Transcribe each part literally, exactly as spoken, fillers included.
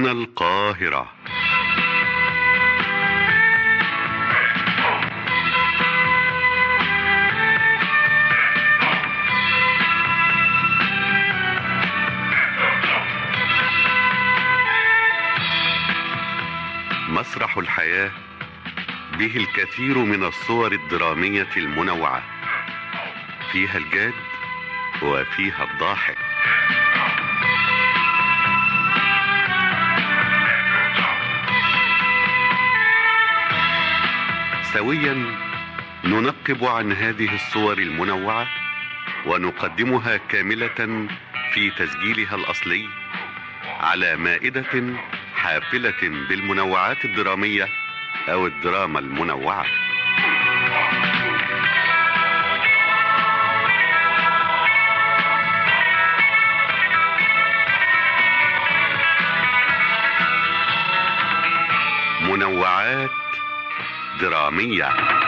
هنا القاهرة. مسرح الحياة به الكثير من الصور الدرامية المنوعة، فيها الجاد وفيها الضاحك. سويا ننقب عن هذه الصور المنوعة ونقدمها كاملة في تسجيلها الأصلي على مائدة حافلة بالمنوعات الدرامية أو الدراما المنوعة. منوعات درامية.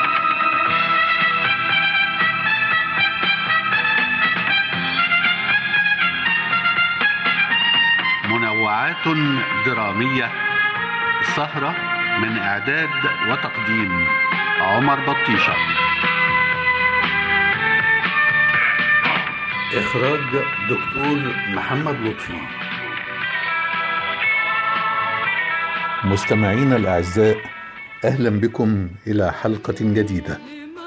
منوعات درامية، سهرة من إعداد وتقديم عمر بطيشة، إخراج دكتور محمد لطفي. مستمعينا الأعزاء، أهلا بكم إلى حلقة جديدة.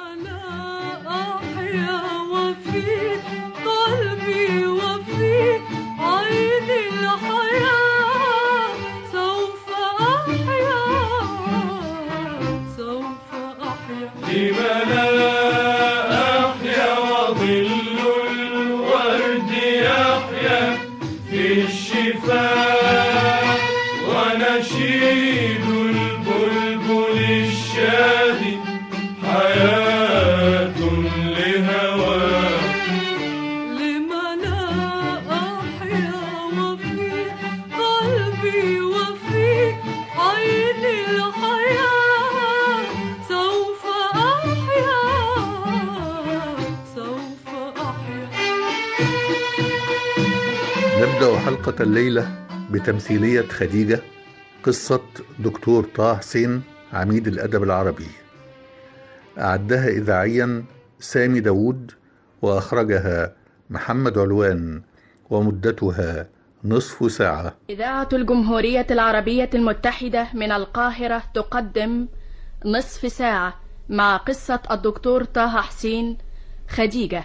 نبدأ حلقة الليلة بتمثيلية خديجة، قصة دكتور طه حسين عميد الأدب العربي. أعدها إذاعيا سامي داود، وأخرجها محمد علوان، ومدتها نصف ساعة. إذاعة الجمهورية العربية المتحدة من القاهرة تقدم نصف ساعة مع قصة الدكتور طه حسين خديجة.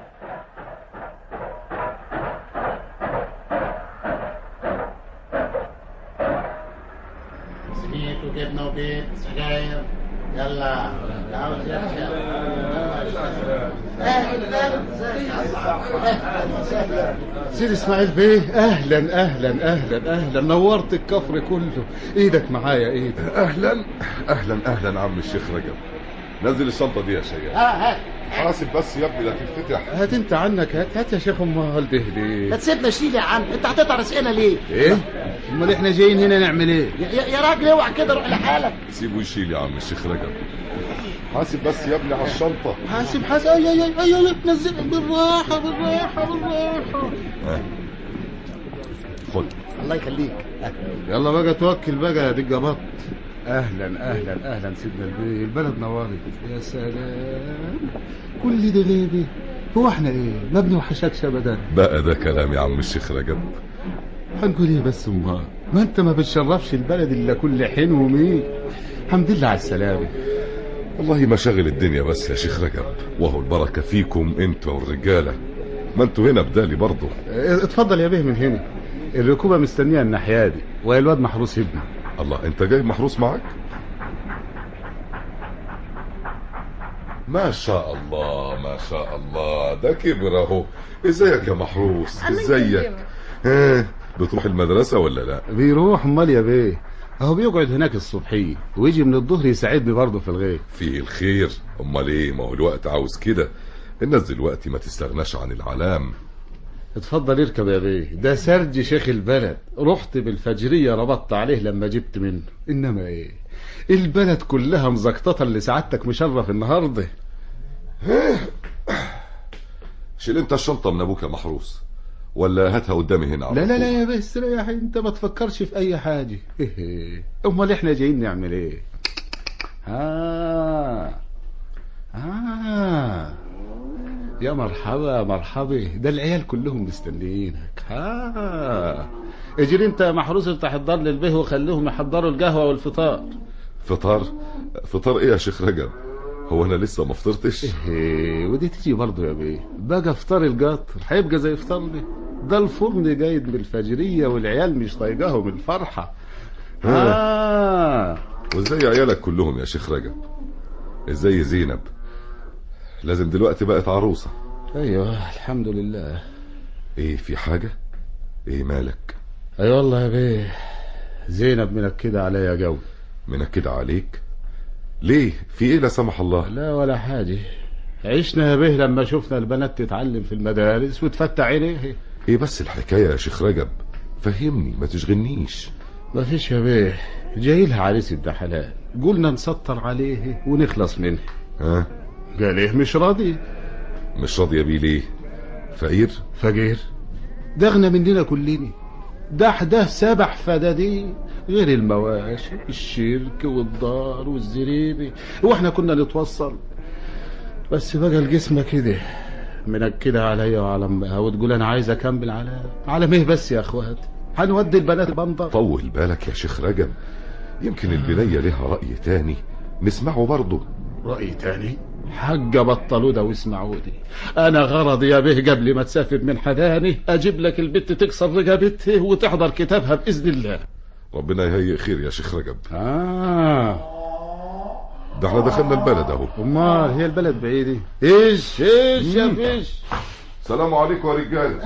وجبنا وبيت سجاير، يلا عاوز سيد اسماعيل بيه، اهلا اهلا اهلا اهلا، نورت الكفر كله. ايدك معايا ايدك. اهلا اهلا اهلا عم الشيخ رجب. نزل الشنطه دي يا شيخ. اه هات حاسب بس يا ابني لا تفتتح. هات انت عنك، هات هات يا شيخ. امال ده ليه؟ ما تسيبنا شيل يا عم، انت هتقطع رزقنا ليه؟ ايه؟ امال احنا جايين هنا نعمل ايه؟ يا, يا راجل اوعى كده، روح لحالك. سيبه يشيل يا عم الشيخ رجب. حاسب بس يا ابني على الشنطه. حاسب حاسب. اي اي اي اي نزل بالراحه بالراحه بالراحه. اه خد. الله يخليك. يلا بقى توكل بقى يا دجا بط. اهلا اهلا اهلا سيدنا البيه، البلد نورت. يا سلام، كل ده ليه دي؟ هو احنا ايه ما بنوحشكش ابدا؟ بقى ده كلام يا عم الشيخ رجب. هنقول ايه بس؟ امال ما انت ما بتشرفش البلد الا كل حين ومين. الحمد لله على السلامه. والله مشاغل الدنيا بس يا شيخ رجب، وهو البركه فيكم انتوا والرجاله. ما انتوا هنا بدالي برضه. اتفضل يا بيه من هنا، الركوبه مستنيه الناحيه دي، والواد محروس ابني. الله، انت جاي محروس معاك؟ ما شاء الله ما شاء الله، ده كبر اهو. ازيك يا محروس؟ ازيك؟ ها بتروح المدرسه ولا لا؟ بيروح. امال يا بيه اهو بيقعد هناك الصبحيه ويجي من الظهر يساعدني برضه في الغيط. فيه الخير. امال ايه، ما هو الوقت عاوز كده. الناس دلوقتي ما تستغناش عن العلام. اتفضل اركب يا بيه، ده سرج شيخ البلد. رحت بالفجريه ربطت عليه لما جبت منه، انما ايه البلد كلها مزقططه اللي سعادتك مشرف النهارده. شيل انت الشنطه من ابوك يا محروس، ولا هاتها قدامي هنا على لا لا طول؟ لا يا بيه استريح، انت ما تفكرش في اي حاجه. ايه امال احنا جايين نعمل ايه؟ ها ها يا مرحبا مرحبا، ده العيال كلهم مستنيينك. ها اجري انت محروس افتح الدار للبيه وخليهم يحضروا القهوه والفطار. فطار؟ فطار ايه يا شيخ رجب؟ هو انا لسه ما فطرتش؟ ايه ودي تيجي برضه يا بيه، بقى فطار القطر هيبقى زي فطارنا؟ ده الفرن جايد من الفجريه والعيال مش طايقاهم من الفرحه. ها وازاي عيالك كلهم يا شيخ رجب؟ ازاي زينب؟ لازم دلوقتي بقت عروسه. ايوه الحمد لله. ايه في حاجه؟ ايه مالك؟ اي أيوة والله يا بيه، زينب منكده عليا جو. منكده عليك؟ ليه؟ في ايه لا سمح الله؟ لا ولا حاجه، عشنا يا بيه لما شفنا البنات تتعلم في المدارس وتفتح عينيه. ايه بس الحكايه يا شيخ رجب؟ فهمني ما تشغلنيش. ما فيش يا بيه، جاي لها عريس ابن حلال، قلنا نسطر عليه ونخلص منه. ها؟ قال ايه مش راضي. مش راضيه بيه ليه؟ فقير؟ فقير؟ ده اغنى مننا كلنا، ده ده سبع فدادين غير المواشي الشرك والدار والزريبي، واحنا كنا نتوصل. بس بقى الجسم كده منكده عليا وعلى امها، وتقول انا عايز اكمل على على ميه بس يا اخوات، هنودي البنات بنضر. طول بالك يا شيخ رجب، يمكن البنية لها رأي تاني نسمعه برضه. رأي تاني؟ حاجة بطلوا ده واسمعوا دي. انا غرضي يا به قبل ما تسافر من حداني اجيب لك البت تكسر رقبتها وتحضر كتابها باذن الله. ربنا يهيئ خير يا شيخ رجب. اه ده احنا دخلنا البلد اهو. امال هي البلد بعيدة؟ ايش ايش يا فيش. السلام عليكم يا رجاله.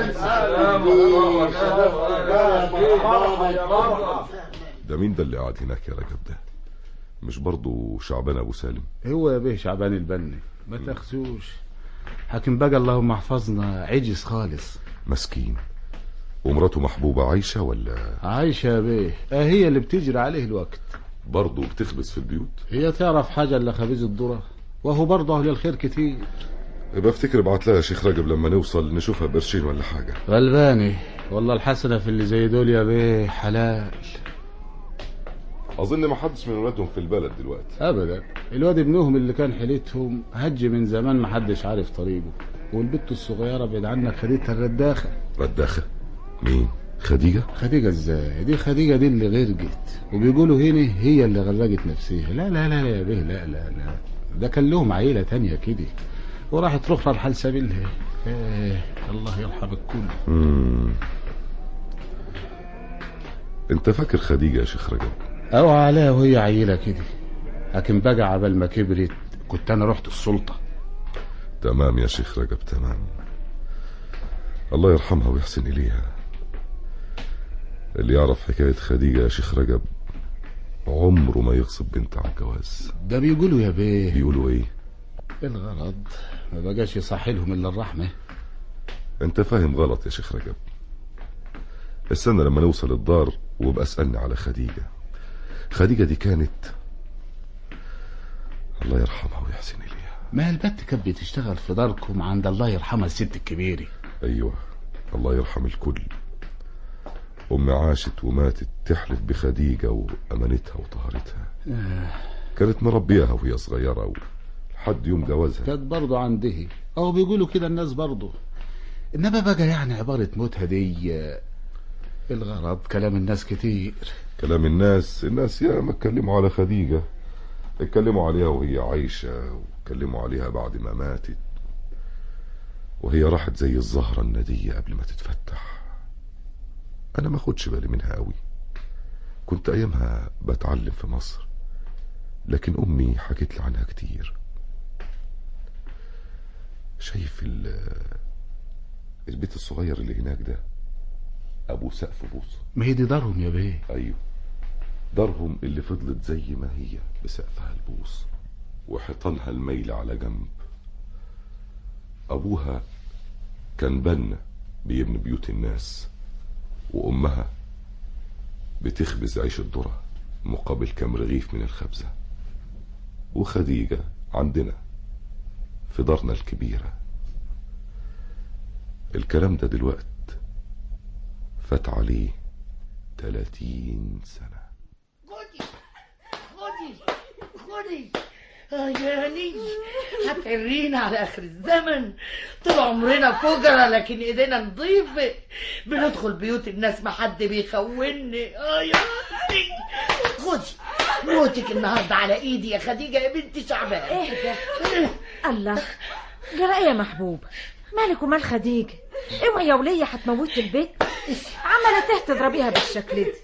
ده مين ده اللي قاعد هناك يا رجب ده؟ مش برضه شعبان ابو سالم؟ هو يا بيه شعبان البني، ما تاخذوش. حاكم بقى اللهم احفظنا عجز خالص. مسكين. ومراته محبوبة عايشة ولا؟ عايشة يا بيه، اه هي اللي بتجري عليه الوقت. برضه بتخبز في البيوت؟ هي تعرف حاجة الا خبيز الذرة، وهو برضه اهل الخير كتير. يبقى افتكر ابعت لها يا شيخ رجب لما نوصل نشوفها بقرشين ولا حاجة. غلباني والله، الحسنة في اللي زي دول يا بيه حلال. اظن ما حدش من ولادهم في البلد دلوقتي. ابدا، الواد ابنهم اللي كان حيلتهم هج من زمان ما حدش عارف طريقه، والبت الصغيرة بعد عنك خدتها الرداخة. رداخة؟ مين؟ خديجة؟ خديجة ازاي؟ دي خديجة دي اللي غرقت، وبيقولوا هنا هي اللي غرقت نفسها. لا لا لا يا بيه، لا لا لا، ده كان لهم عيلة تانية كده وراحت رخرة لحال سبيلها. ايه الله يرحم الكل. مم. انت فاكر خديجة يا شيخ رجب؟ او عليها وهي عيلة كده، لكن بقى عبال ما كبرت كنت انا رحت السلطة. تمام يا شيخ رجب تمام. الله يرحمها ويحسن اليها. اللي يعرف حكاية خديجة يا شيخ رجب عمره ما يغصب بنت على الجواز. ده بيقولوا يا بيه. بيقولوا ايه؟ الغرض ما بقاش يصحي لهم الا الرحمة. انت فاهم غلط يا شيخ رجب. استنى لما نوصل الدار وابقى اسألني على خديجة. خديجة دي كانت الله يرحمها ويحسن اليها. ما البت كانت بتشتغل في داركم عند الله يرحمها الست الكبيرة. ايوه الله يرحم الكل. أم عاشت وماتت تحلف بخديجة وأمانتها وطهارتها. آه. كانت مربيها وهي صغيرة لحد يوم جوازها. كانت برضه عنده، أو بيقولوا كده الناس برضه. إنما بقى يعني عبارة موتها دي الغرض كلام الناس كتير. كلام الناس؟ الناس يا ما اتكلموا على خديجة، اتكلموا عليها وهي عايشة، واتكلموا عليها بعد ما ماتت، وهي راحت زي الزهرة الندية قبل ما تتفتح. انا ما خدش بالي منها قوي، كنت ايامها بتعلم في مصر، لكن امي حكت لي عنها كتير. شايف البيت الصغير اللي هناك ده ابو سقف بوص؟ ما هي دي دارهم يا بيه. ايوه دارهم اللي فضلت زي ما هي بسقفها البوص وحيطانها الميل على جنب. ابوها كان بنا بيبني بيوت الناس، وامها بتخبز عيش الذرة مقابل كام رغيف من الخبزة. وخديجة عندنا في دارنا الكبيرة. الكلام ده دلوقت فات عليه تلاتين سنة. خدي خدي خدي اه يا هني، هتعرينا على اخر الزمن. طول عمرنا فجرة لكن ايدينا نضيفة، بندخل بيوت الناس ما حد بيخوني. اه يا هني، خدي موتك النهارده على ايدي يا خديجة يا بنت شعبان. ايه ده؟ الله، جرى يا محبوب؟ مالك ومال خديجة؟ اوعي يا ولية هتموت البيت، عملت ايه تضربيها بالشكل ده؟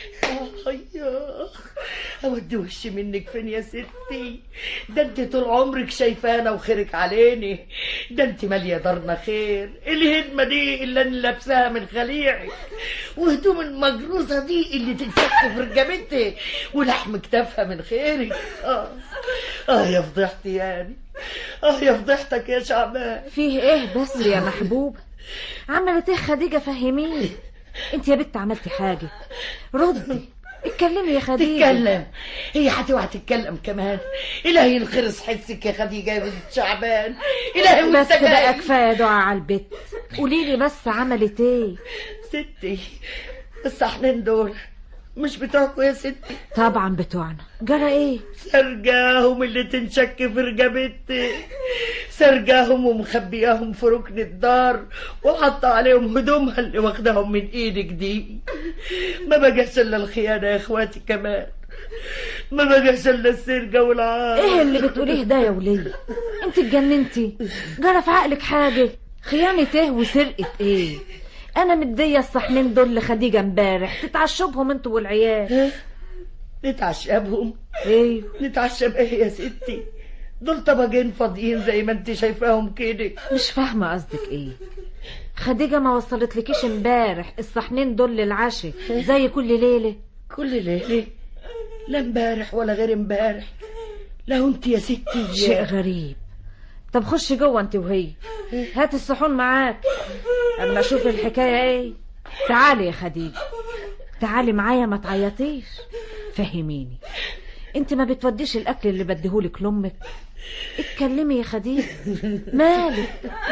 يا اودي وشي منك فين يا ستي؟ ده انت طول عمرك شايفانا وخيرك عليني، ده انت ماليه دارنا خير. الهدمه دي اللي انا لابساها من خليعك، وهدوم المجروسه دي اللي تتفك في رجبتي، ولحم كتافها من خيرك. اه اه يا فضيحتي يعني، اه يا فضيحتك يا شعبان. فيه ايه بس يا محبوب؟ عملت ايه خديجة؟ فهميني. انت يا بنت عملتي حاجة؟ ردي اتكلمي يا خديجة. تتكلم؟ هي هتوعى تتكلم كمان؟ الهي الخرس حسك يا خديجة يا بنت شعبان. الهي بس بقى كفاية دعاء على البيت. قوليلي بس عملت ايه؟ ستي الصحنين دول مش بتوعكوا يا ستي؟ طبعا بتوعنا. جرى ايه؟ سرجاهم اللي تنشك في رجبتي، سرجاهم ومخبياهم في ركن الدار، وحاطه عليهم هدومها اللي واخداهم من ايدك دي. ما بقاش الا الخيانه يا اخواتي، كمان ما بقاش الا السرقه والعار. ايه اللي بتقوليه ده يا وليه؟ انت اتجننتي؟ جرى في عقلك حاجه؟ خيانه ايه وسرقه ايه؟ انا مديه الصحنين دول لخديجه امبارح تتعشوا بهم انتوا والعيال. نتعشى بهم؟ ايه نتعشى بايه يا ستي؟ دول طبقين فاضيين زي ما انت شايفاهم كده. مش فاهمه قصدك ايه. خديجه ما وصلتلكيش امبارح الصحنين دول للعشاء زي كل ليله؟ كل ليله؟ لا امبارح ولا غير امبارح. لو انت يا ستي شيء غريب. طب خشي جوه انت وهي، هات الصحون معاك اما اشوف الحكايه ايه. تعالي يا خديجه، تعالي معايا ما تعيطيش. فهميني، انت ما بتوديش الاكل اللي بديهولك لامك؟ اتكلمي يا خديجه، مالك؟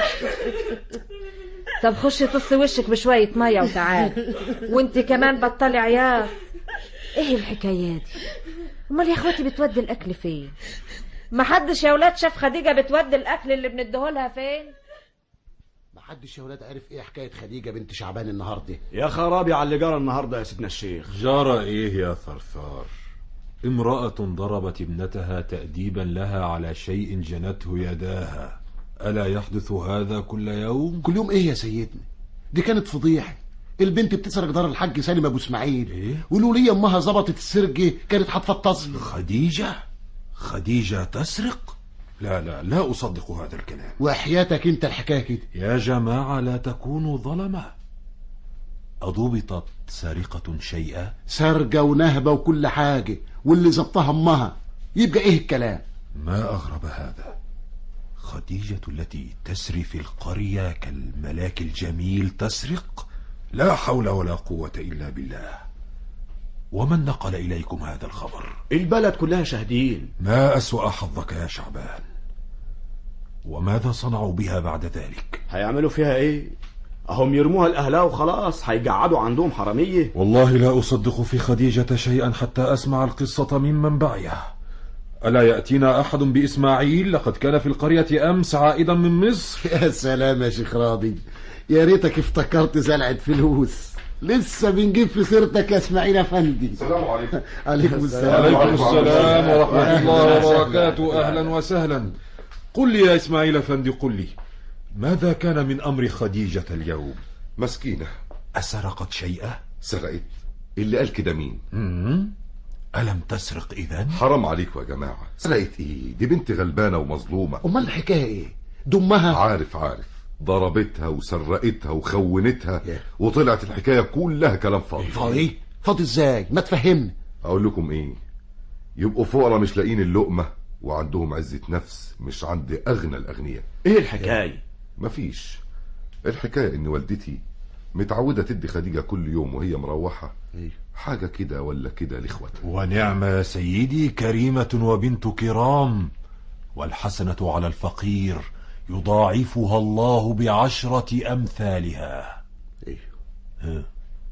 طب خشي طصي وشك بشويه ميه وتعالي. وانت كمان بطلي عياط. ايه الحكايه دي؟ امال يا اخواتي بتودي الاكل فين؟ ما حدش يا ولاد شاف خديجه بتودي الاكل اللي بنديهولها فين؟ ما حدش يا ولاد عارف ايه حكايه خديجه بنت شعبان النهارده؟ يا خرابي على اللي جرى النهارده يا سيدنا الشيخ. جرى ايه يا ثرثار؟ امرأة ضربت ابنتها تأديبا لها على شيء جنته يداها. ألا يحدث هذا كل يوم؟ كل يوم ايه يا سيدنا؟ دي كانت فضيحه. البنت بتسرق دار الحاج سالم ابو اسماعيل. إيه؟ والوليه امها ظبطت السرقه كانت هتفطسني. خديجة؟ خديجة تسرق؟ لا لا لا أصدق هذا الكلام. وحياتك انت الحكايه كده. يا جماعة لا تكونوا ظلمة. أضبطت سارقة شيئا؟ سرقه ونهبه وكل حاجه، واللي ظبطها امها. يبقى ايه الكلام؟ ما أغرب هذا. خديجة التي تسري في القرية كالملاك الجميل تسرق؟ لا حول ولا قوة إلا بالله. ومن نقل إليكم هذا الخبر؟ البلد كلها شاهدين. ما أسوأ حظك يا شعبان. وماذا صنعوا بها بعد ذلك؟ هيعملوا فيها ايه؟ اهم يرموها الاهلها وخلاص، هيقعدوا عندهم حراميه. والله لا أصدق في خديجة شيئا حتى أسمع القصة من منبعها. ألا يأتينا أحد بإسماعيل؟ لقد كان في القرية أمس عائدا من مصر. يا سلام يا شيخ راضي، يا ريتك افتكرت زلعة فلوس. لسه بنجيب في سيرتك يا اسماعيل افندي. السلام عليكم. عليكم السلام. عليكم السلام ورحمة الله وبركاته. أهلا وسهلا. قل لي يا اسماعيل افندي، قل لي ماذا كان من أمر خديجة اليوم؟ مسكينة. أسرقت شيئا؟ سرقت؟ اللي قال كده مين؟ مم؟ ألم تسرق إذن؟ حرام عليكم يا جماعة. سرقت ايه؟ دي بنت غلبانة ومظلومة. امال الحكايه ايه؟ دمها؟ عارف عارف ضربتها وسرقتها وخونتها yeah. وطلعت الحكاية كلها كلام فاضي. فاضي؟ فاضي ازاي؟ ما تفهمني. اقول لكم ايه؟ يبقوا فقراء مش لاقين اللقمة وعندهم عزة نفس مش عند اغنى الاغنياء. ايه الحكاية؟ مفيش. الحكاية ان والدتي متعودة تدي خديجة كل يوم وهي مروحة حاجة كده ولا كده لاخواتها. ونعم يا سيدي، كريمة وبنت كرام. والحسنة على الفقير يضاعفها الله بعشرة أمثالها. ايه؟ ها.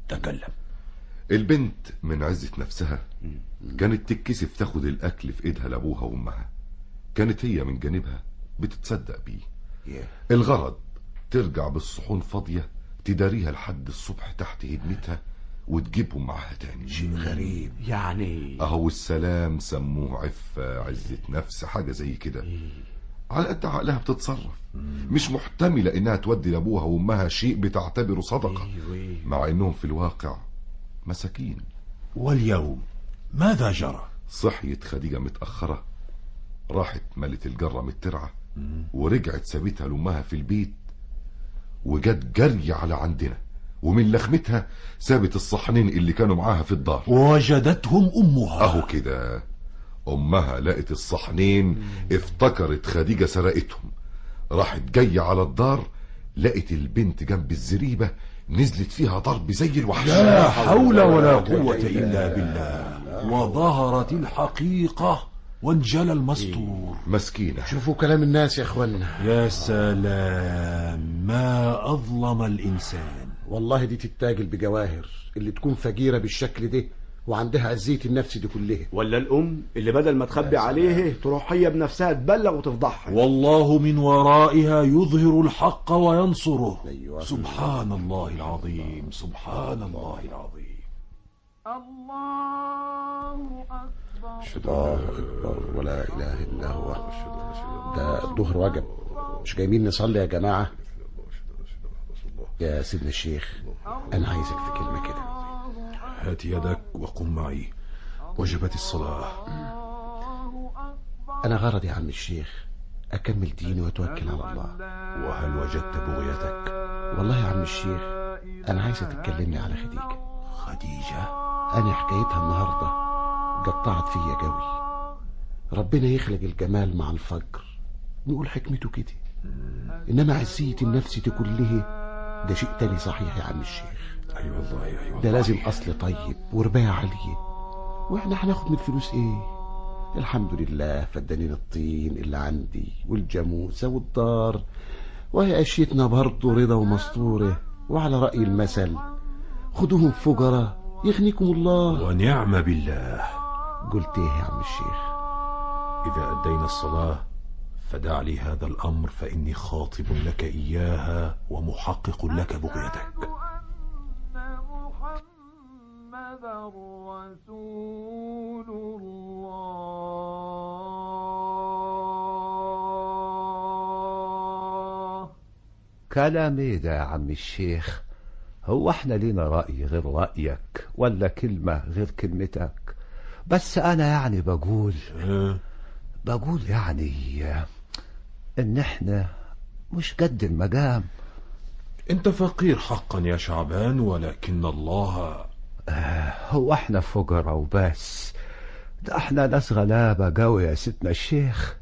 تكلم. البنت من عزة نفسها كانت تتكسف تاخد الأكل في إيدها لأبوها وأمها. كانت هي من جانبها بتتصدق بيه. الغرض ترجع بالصحون فاضية تداريها لحد الصبح تحت هدمتها وتجيبهم معاها تاني. شيء غريب يعني. اهو السلام سموه عفة، عزة نفس، حاجة زي كده. على قد عقلها بتتصرف، مش محتملة انها تودي لابوها وامها شيء بتعتبره صدقة، مع انهم في الواقع مساكين. واليوم ماذا جرى؟ صحيت خديجة متأخرة، راحت ملت الجرة من الترعة ورجعت سابتها لأمها في البيت، وجت جري على عندنا، ومن لخمتها سابت الصحنين اللي كانوا معاها في الدار. وجدتهم أمها. أهو كده، أمها لقت الصحنين، افتكرت خديجة سرقتهم، راحت جاية على الدار، لقت البنت جنب الزريبة نزلت فيها ضرب زي الوحش. لا حول ولا قوة إلا بالله. وظهرت الحقيقة وانجلى المستور. مسكينة. شوفوا كلام الناس يا اخوانا. يا سلام، ما أظلم الإنسان. والله دي تتاجل بجواهر اللي تكون فجيرة بالشكل ده وعندها أذية النفس دي كلها. ولا الأم اللي بدل ما تخبي عليه تروح هي بنفسها تبلغ وتفضحها. والله من ورائها يظهر الحق وينصره. أيوة. سبحان الله العظيم، سبحان الله العظيم. الله أكبر. الله أكبر ولا إله إلا هو. ده الظهر وجب، مش جايين نصلي يا جماعة؟ يا سيدنا الشيخ، أنا عايزك في كلمة كده. هات يدك وقم معي، وجبت الصلاة. أنا غرضي يا عم الشيخ أكمل ديني وأتوكل على الله. وهل وجدت بغيتك؟ والله يا عم الشيخ أنا عايزة تتكلمني على خديجة. خديجة؟ أنا حكايتها النهاردة قطعت فيا جوي. ربنا يخلق الجمال مع الفجر، نقول حكمته كده، إنما عزية النفس دي كله ده شيء تاني صحيح يا عم الشيخ. أي أيوة والله أي أيوة. ده لازم أصل طيب ورباية عالية، وإحنا هناخد من الفلوس إيه؟ الحمد لله فدانين الطين اللي عندي والجاموسة والدار، وهي أشيتنا برضه رضا ومسطورة. وعلى رأي المثل خدوهم فقراء يغنيكم الله. ونعم بالله. قلت إيه يا عم الشيخ؟ إذا أدينا الصلاة فدع لي هذا الأمر، فإني خاطب لك إياها ومحقق لك بغيتك. رسول الله. كلام ايه ده يا عم الشيخ؟ هو احنا لينا رأي غير رأيك ولا كلمة غير كلمتك؟ بس انا يعني بقول بقول يعني ان احنا مش قد المقام. انت فقير حقا يا شعبان، ولكن الله آه هو احنا فقراء وبس؟ ده احنا ناس غلابة قوي يا ستنا الشيخ.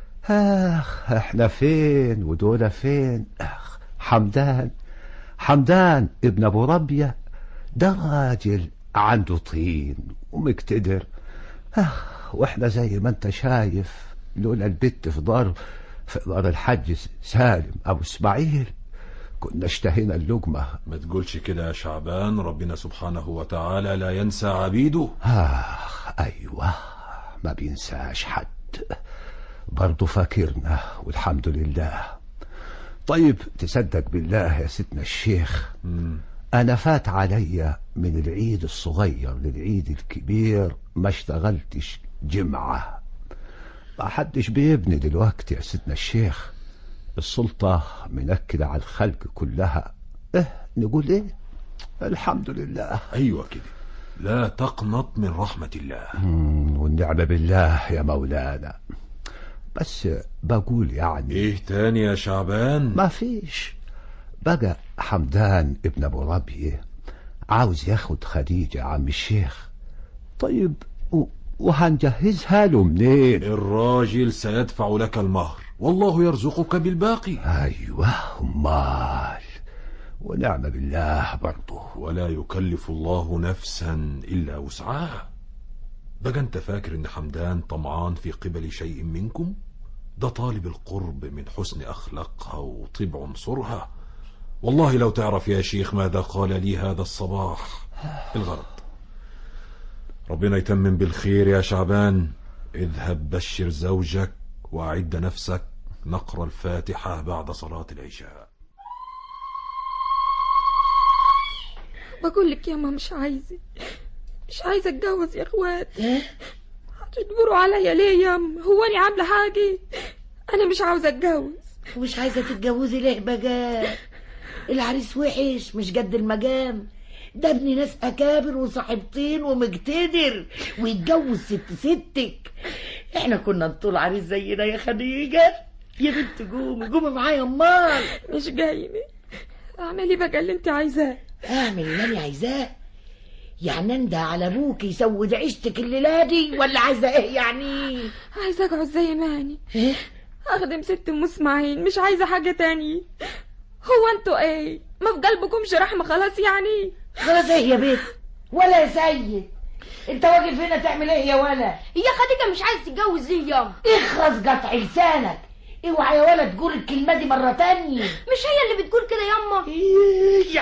اخ احنا فين ودول فين؟ اخ حمدان حمدان ابن ابو ربيع ده راجل عنده طين ومقتدر. اخ واحنا زي ما انت شايف لولا البت في دار في دار الحج سالم ابو اسماعيل كنا اشتهينا اللقمة. ما تقولش كده يا شعبان، ربنا سبحانه وتعالى لا ينسى عبيده. آخ أيوة، ما بينساش حد، برضو فاكرنا والحمد لله. طيب تصدق بالله يا ستنا الشيخ، م. أنا فات عليا من العيد الصغير للعيد الكبير ما اشتغلتش جمعة. ما حدش بيبني دلوقتي يا ستنا الشيخ، السلطة منكدة على الخلق كلها. اه نقول ايه؟ الحمد لله. ايوه كده، لا تقنط من رحمة الله. والنعم بالله يا مولانا. بس بقول يعني ايه تاني يا شعبان؟ ما فيش بقى. حمدان ابن ابو ربيع عاوز ياخد خديجة عم الشيخ. طيب وهنجهزها له منين؟ الراجل سيدفع لك المهر والله يرزقك بالباقي. ايوه امال، ونعم بالله برضه. ولا يكلف الله نفسا الا وسعها. بقى انت فاكر ان حمدان طمعان في قبل شيء منكم؟ ده طالب القرب من حسن اخلاقها وطيب عنصرها، والله لو تعرف يا شيخ ماذا قال لي هذا الصباح. الغرض ربنا يتمم بالخير يا شعبان. اذهب بشر زوجك وأعد نفسك، نقرأ الفاتحة بعد صلاة العشاء. بقول لك ياما مش عايزة مش عايزة اتجوز يا اخوات. هتجبروا عليا ليه ياما؟ هو انا عاملة حاجة؟ انا مش عاوزة اتجوز. ومش عايزة تتجوزي ليه بقى؟ العريس وحش مش قد المجام، ده ابن ناس اكابر وصاحبتين ومقتدر ويتجوز ست ستك. احنا كنا نطول عريس زينا يا خديجة. يا بنت قومي قومي معايا. امال مش جايبة. اعملي بقى اللي انت عايزاه. اعمل اللي انا عايزاه؟ يعني انده على ابوك يسود عيشتك الليله دي ولا عايزه ايه يعني؟ عايزه اقعد زي ما اني ايه؟ اخدم ست ام اسماعيل، مش عايزه حاجه تانية. هو انتوا ايه ما في قلبكمش رحمه خلاص يعني؟ خلاص ايه يا بنت ولا يا سيد؟ انت واقف هنا تعمل ايه يا ولا؟ هي خديجه مش عايزه تتجوز ليه ياما؟ اخرس قطع لسانك. اوعى يا ولا تقول الكلمه دي مره تانية. مش هي اللي بتقول كده ياما؟ ايه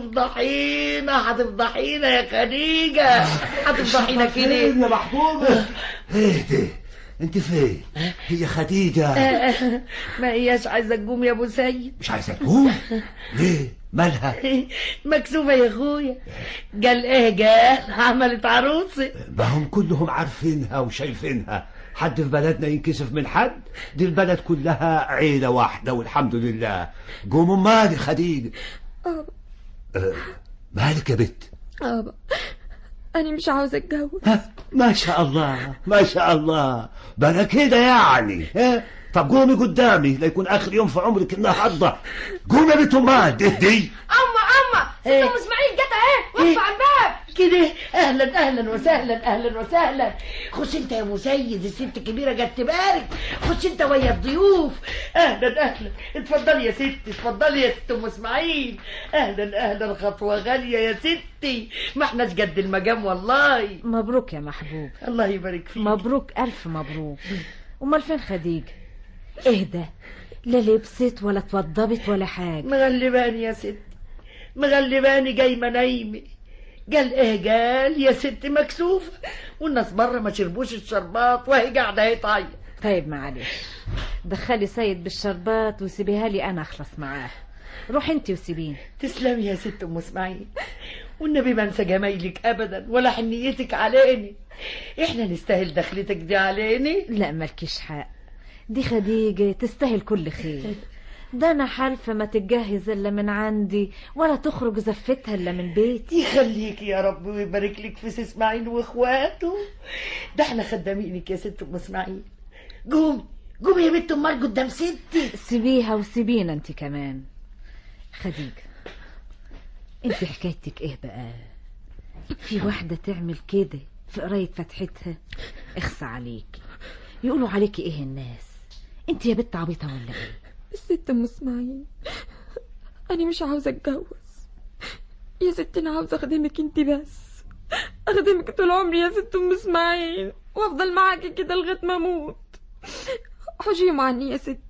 هتفضحينا هتفضحينا يا خديجه، هتفضحينا كده يا محبوبه. ايه ده انت فين؟ هي خديجه ما هياش عايزه تقوم يا ابو سيد. مش عايزه تقوم؟ ليه مالها؟ مكسوفه يا اخويا. قال ايه قال عملت عروسه. ما هم كلهم عارفينها وشايفينها. حد في بلدنا ينكسف من حد؟ دي البلد كلها عيله واحده والحمد لله. قوموا مالي خديجه. ابا أه مالك يا بت؟ ابا انا مش عاوزه اتجوز. ما شاء الله ما شاء الله بلا كده يعني. ها طب قومي قدامي لا يكون اخر يوم في عمرك النهارده. قومي يا بنت امال اهدي. اما اما ست ام اسماعيل جت اهي واقفه على الباب كده. اهلا اهلا وسهلا اهلا وسهلا. خش انت يا ابو سيد، الست كبيره جت تبارك. خش انت ويا الضيوف. اهلا اهلا. اتفضلي يا ستي اتفضلي يا ست ام اسماعيل. اهلا اهلا. خطوه غاليه يا ستي، ما احناش قد المجام والله. مبروك يا محبوب. الله يبارك فيك. مبروك الف مبروك. امال فين خديجه؟ اهدى، لا لبست ولا اتوضبت ولا حاجه. مغلباني يا ستي مغلباني جايمه نايمه. قال ايه قال يا ست مكسوفه، والناس بره ما شربوش الشربات وهي قاعده هي تعيط. طيب معلش دخلي سيد بالشربات وسيبيها لي انا اخلص معاه. روح انتي وسيبيني. تسلمي يا ست ام اسماعيل، والنبي ما انسى جمايلك ابدا ولا حنيتك عليني. احنا نستاهل دخلتك دي عليني؟ لا مالكيش حق، دي خديجه تستاهل كل خير. ده انا حالفه ما تتجهز الا من عندي ولا تخرج زفتها الا من بيتي. يخليكي يا رب ويبارك لك في سي اسماعيل واخواته. ده احنا خدامينك يا ست ام اسماعيل. قومي قومي يا بنت امال قدام ستي. سيبيها وسيبينا انت كمان. خديجه انت حكايتك ايه بقى؟ في واحده تعمل كده في قرايه فتحتها؟ اخصى عليكي. يقولوا عليكي ايه الناس؟ انت يا بنت عبيطه ولا ايه؟ الست ام اسماعيل انا مش عاوزه اتجوز يا ست. انا عاوزه اخدمك انت بس، اخدمك طول عمري يا ست ام اسماعيل وافضل معاكي كده لغايه ما اموت. حجيم عني يا ستي،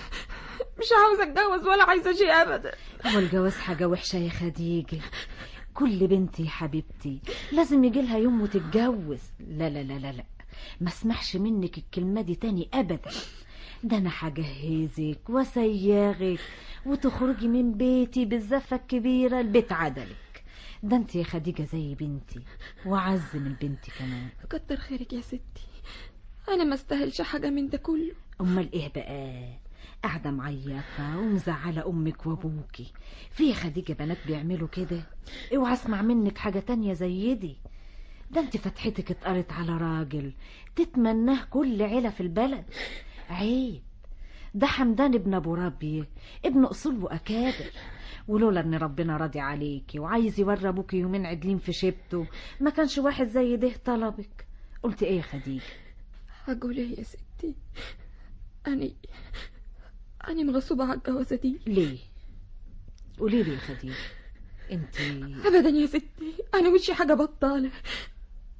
مش عاوزه اتجوز ولا عايزه شيء ابدا. هو الجواز حاجه وحشه يا خديجه؟ كل بنت يا حبيبتي لازم يجيلها يوم وتتجوز. لا لا لا لا لا ما اسمحش منك الكلمه دي تاني ابدا. ده انا هجهزك وسياغك وتخرجي من بيتي بالزفه الكبيره لبيت عدلك. ده انت يا خديجه زي بنتي وعز من بنتي كمان. كتر خيرك يا ستي، انا ما استاهلش حاجه من ده كله. امال ايه بقى؟ قاعده معيطه ومزعله امك وابوكي. في يا خديجه بنات بيعملوا كده؟ اوعى اسمع منك حاجه تانية زي دي. ده انت فتحتك اتقرت على راجل تتمناه كل عيله في البلد. عيب، ده حمدان ابن ابو ربي ابن اصول واكابر. ولولا ان ربنا راضي عليكي وعايز يوري ابوكي يومين عدلين في شبته ما كانش واحد زي ده طلبك. قلت ايه يا خديجه؟ هقول ايه يا ستي؟ انا انا مغصوبه على الجوازه دي. ليه؟ قولي لي يا خديجه. انت ابدا يا ستي، انا وشي حاجه بطاله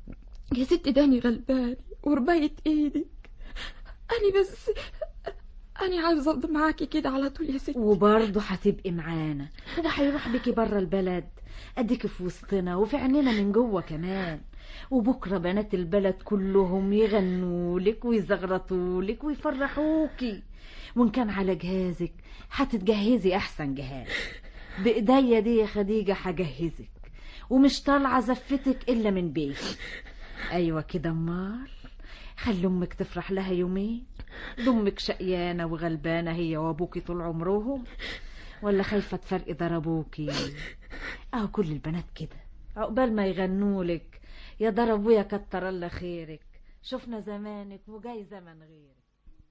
يا ستي. داني غلبان وربايه ايدك. أنا بس انا عاوزه افضل معاكي كده على طول يا ستي. وبرضه هتبقي معانا. هو هيروح بيكي بره البلد؟ اديكي في وسطنا وفي عينينا من جوه كمان. وبكره بنات البلد كلهم يغنولك ويزغرطولك ويفرحوكي. وان كان على جهازك هتتجهزي احسن جهاز. بايديا دي يا خديجه هجهزك، ومش طالعه زفتك الا من بيتي. ايوه كده امال. خلي امك تفرح لها يومين. دمك شقيانه وغلبانه هي وابوكي طول عمرهم، ولا خايفه تفرقي ضربوكي؟ اهو كل البنات كده عقبال ما يغنولك يا ضرب ويا كتر الله خيرك. شفنا زمانك وجاي زمن غيرك.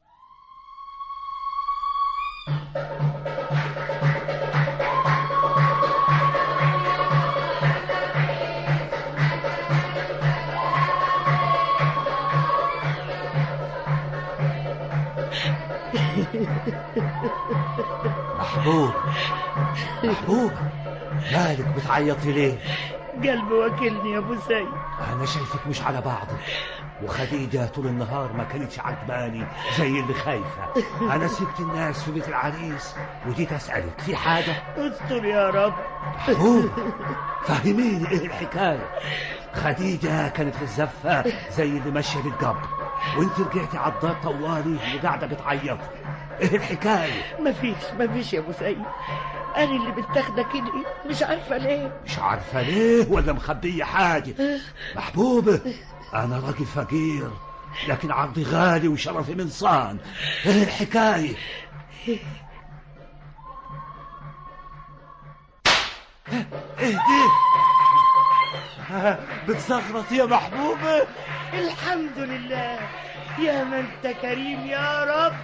محبوب محبوب، مالك بتعيطي ليه؟ قلبي واكلني يا ابو سيد. انا شايفك مش على بعضك، وخديجة طول النهار ما كانتش عجباني زي اللي خايفة. انا سبت الناس في بيت العريس وجيت اسألك في حاجة. استر يا رب. محبوب فهميني ايه الحكاية. خديجة كانت في الزفة زي اللي ماشية بالجبر، وانت رجعتي على الدار طوالي وقاعدة بتعيطي. ايه الحكاية؟ مفيش مفيش يا ابو سيد، انا اللي متاخده كده مش عارفه ليه. مش عارفة ليه ولا مخبية حاجة؟ محبوبة انا راجل فقير لكن عرضي غالي وشرفي من صان. ايه الحكاية؟ ايه دي؟ بتزغرط يا محبوبة؟ الحمد لله يا ما انت كريم يا رب.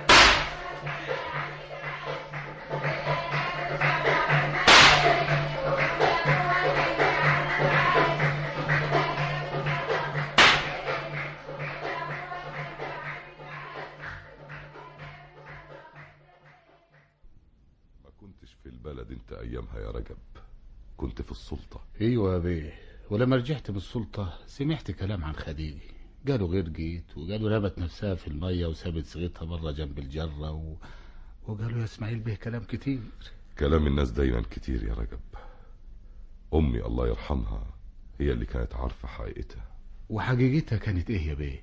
ما كنتش في البلد انت ايامها يا رجب، كنت في السلطة. ايوه يا بيه، ولما رجعت من السلطة سمعت كلام عن خديجة. قالوا غير جيت، وقالوا رمت نفسها في المية وسابت صغيرها بره جنب الجرة و... وقالوا يا اسماعيل بيه كلام كتير. كلام الناس دايما كتير يا رجب. امي الله يرحمها هي اللي كانت عارفة حقيقتها. وحقيقتها كانت ايه يا بيه؟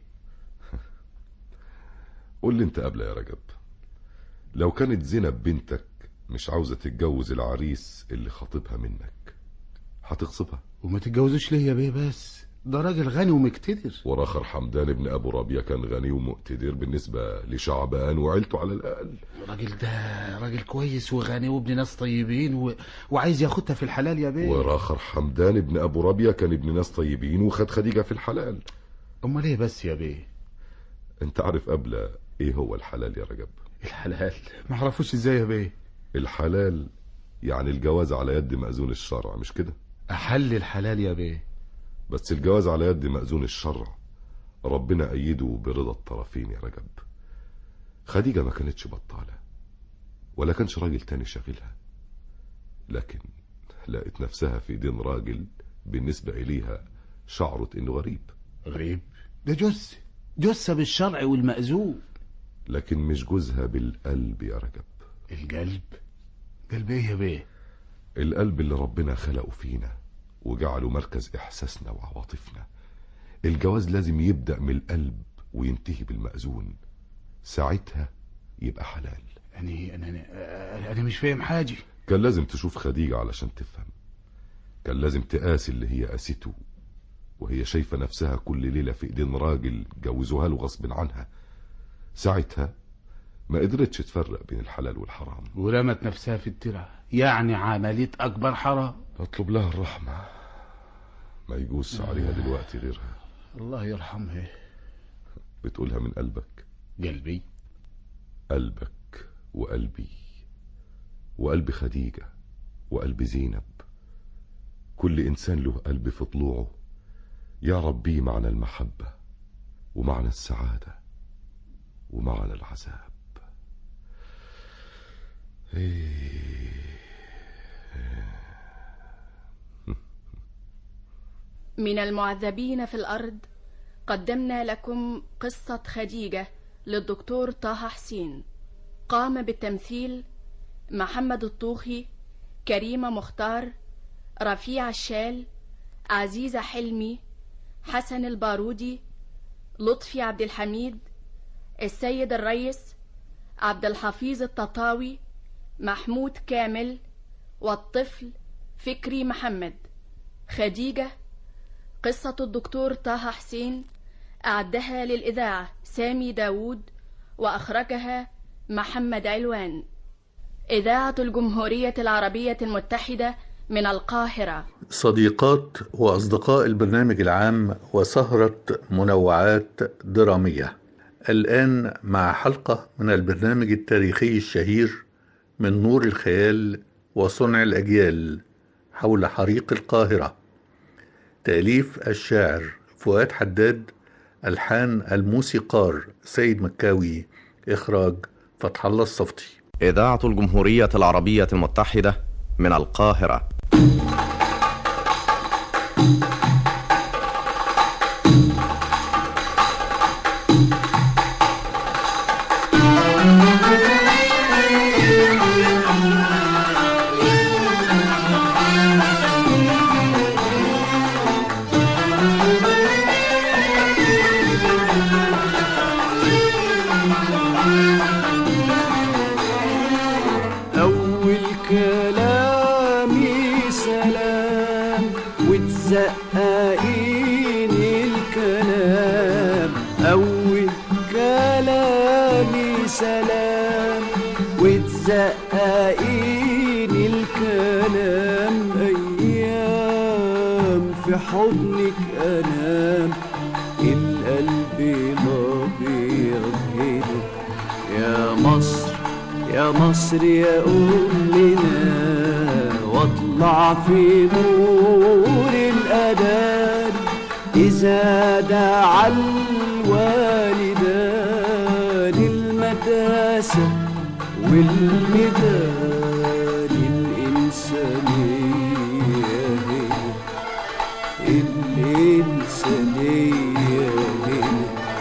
قول لي انت قبل يا رجب، لو كانت زينب بنتك مش عاوزة تتجوز العريس اللي خاطبها منك هتغصبها؟ وما تتجوزوش ليه يا بيه؟ بس ده راجل غني ومقتدر. وراخر حمدان ابن ابو ربيع كان غني ومقتدر بالنسبة لشعبان وعيلته على الاقل. الراجل ده راجل كويس وغني وابن ناس طيبين و... وعايز ياخدها في الحلال يا بيه. وراخر حمدان ابن ابو ربيع كان ابن ناس طيبين وخد خديجة في الحلال. امال ليه بس يا بيه؟ انت عارف قبل ايه هو الحلال يا رجب؟ الحلال ما عرفوش ازاي يا بيه؟ الحلال يعني الجواز على يد مأذون الشرع، مش كده؟ احل الحلال يا بيه. بس الجواز على يد مأذون الشرع ربنا أيده برضا الطرفين يا رجب. خديجة ما كانتش بطالة ولا كانش راجل تاني شاغلها، لكن لقت نفسها في ايدين راجل بالنسبة إليها شعرت انه غريب. غريب؟ ده جثة جثة بالشرع والمأذون، لكن مش جوزها بالقلب يا رجب. القلب؟ قلب ايه يا بيه؟ القلب اللي ربنا خلقه فينا وجعله مركز احساسنا وعواطفنا. الجواز لازم يبدأ من القلب وينتهي بالمأذون، ساعتها يبقى حلال. يعني انا انا, أنا مش فاهم حاجة. كان لازم تشوف خديجة علشان تفهم. كان لازم تقاسي اللي هي قاسته وهي شايفة نفسها كل ليلة في ايدين راجل جوزوها له غصب عنها. ساعتها ما قدرتش تفرق بين الحلال والحرام ورمت نفسها في الترعة، يعني عملت اكبر حرام. اطلب لها الرحمة، ما يجوز عليها دلوقتي غيرها. الله يرحمها. بتقولها من قلبك؟ قلبي؟ قلبك وقلبي وقلب خديجة وقلب زينب. كل انسان له قلب في طلوعه يعرف بيه معنى المحبة ومعنى السعادة ومعنى العذاب. من المعذبين في الأرض قدمنا لكم قصة خديجة للدكتور طه حسين. قام بالتمثيل محمد الطوخي، كريمة مختار، رفيع الشال، عزيزة حلمي، حسن البارودي، لطفي عبد الحميد، السيد الريس، عبد الحفيظ التطاوي، محمود كامل، والطفل فكري محمد. خديجة قصة الدكتور طه حسين، أعدها للإذاعة سامي داود، وأخرجها محمد علوان. إذاعة الجمهورية العربية المتحدة من القاهرة. صديقات وأصدقاء البرنامج العام وسهرة منوعات درامية، الآن مع حلقة من البرنامج التاريخي الشهير من نور الخيال وصنع الأجيال حول حريق القاهرة. تأليف الشاعر فؤاد حداد، ألحان الموسيقار سيد مكاوي، إخراج فتح الله الصفتي. إذاعة الجمهورية العربية المتحدة من القاهرة. سلام وتزققين الكلام، أيام في حضنك أنام، القلب الأبيض هنا. يا مصر يا مصر يا أمنا، واطلع في نور الأذان إذا دعا الوالدان المدرسة والميدان. الإنسانية هنا، الإنسانية هنا،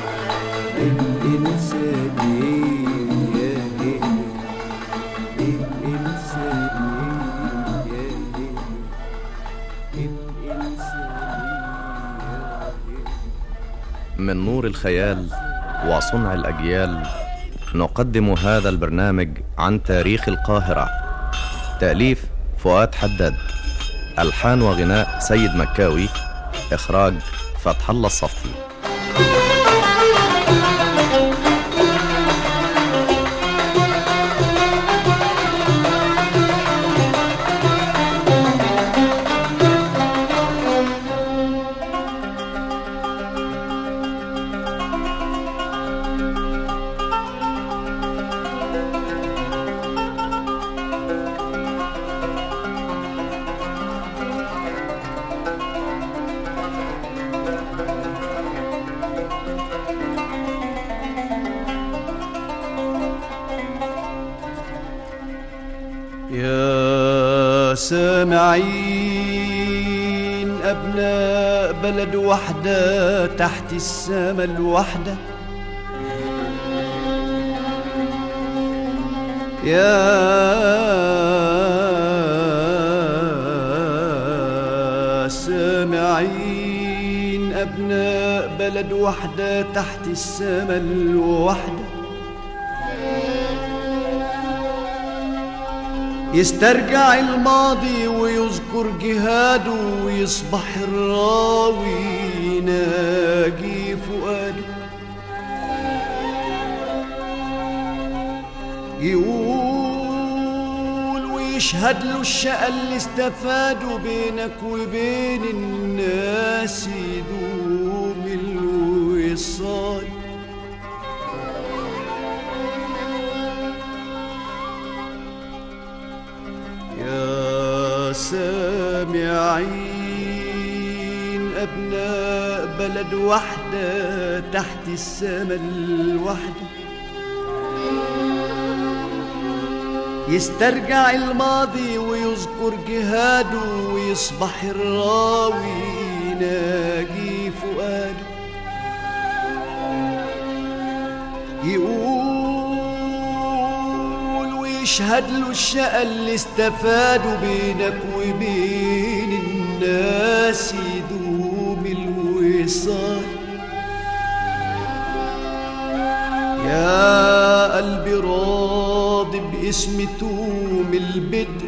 الإنسانية هنا، الإنسانية هنا. من نور الخيال وصنع الأجيال نقدم هذا البرنامج عن تاريخ القاهرة. تأليف فؤاد حداد، ألحان وغناء سيد مكاوي، إخراج فتح الله الصفتي. يا سامعين أبناء بلد وحدة تحت السما الوحدة، يا سامعين أبناء بلد وحدة تحت السما الوحدة، يسترجع الماضي ويذكر جهاده ويصبح الراوي يناجي فؤاده، يقول ويشهد له الشقى اللي استفادوا بينك وبين الناس، يدوم الوصال. سامعين أبناء بلد وحدة تحت السما الوحدة، يسترجع الماضي ويذكر جهاده ويصبح الراوي يناجي فؤاده، يقول ويشهد له الشقى اللي استفادوا بينك وبين الناس يدوم الوصال. يا قلبي راضي باسم توم البدر،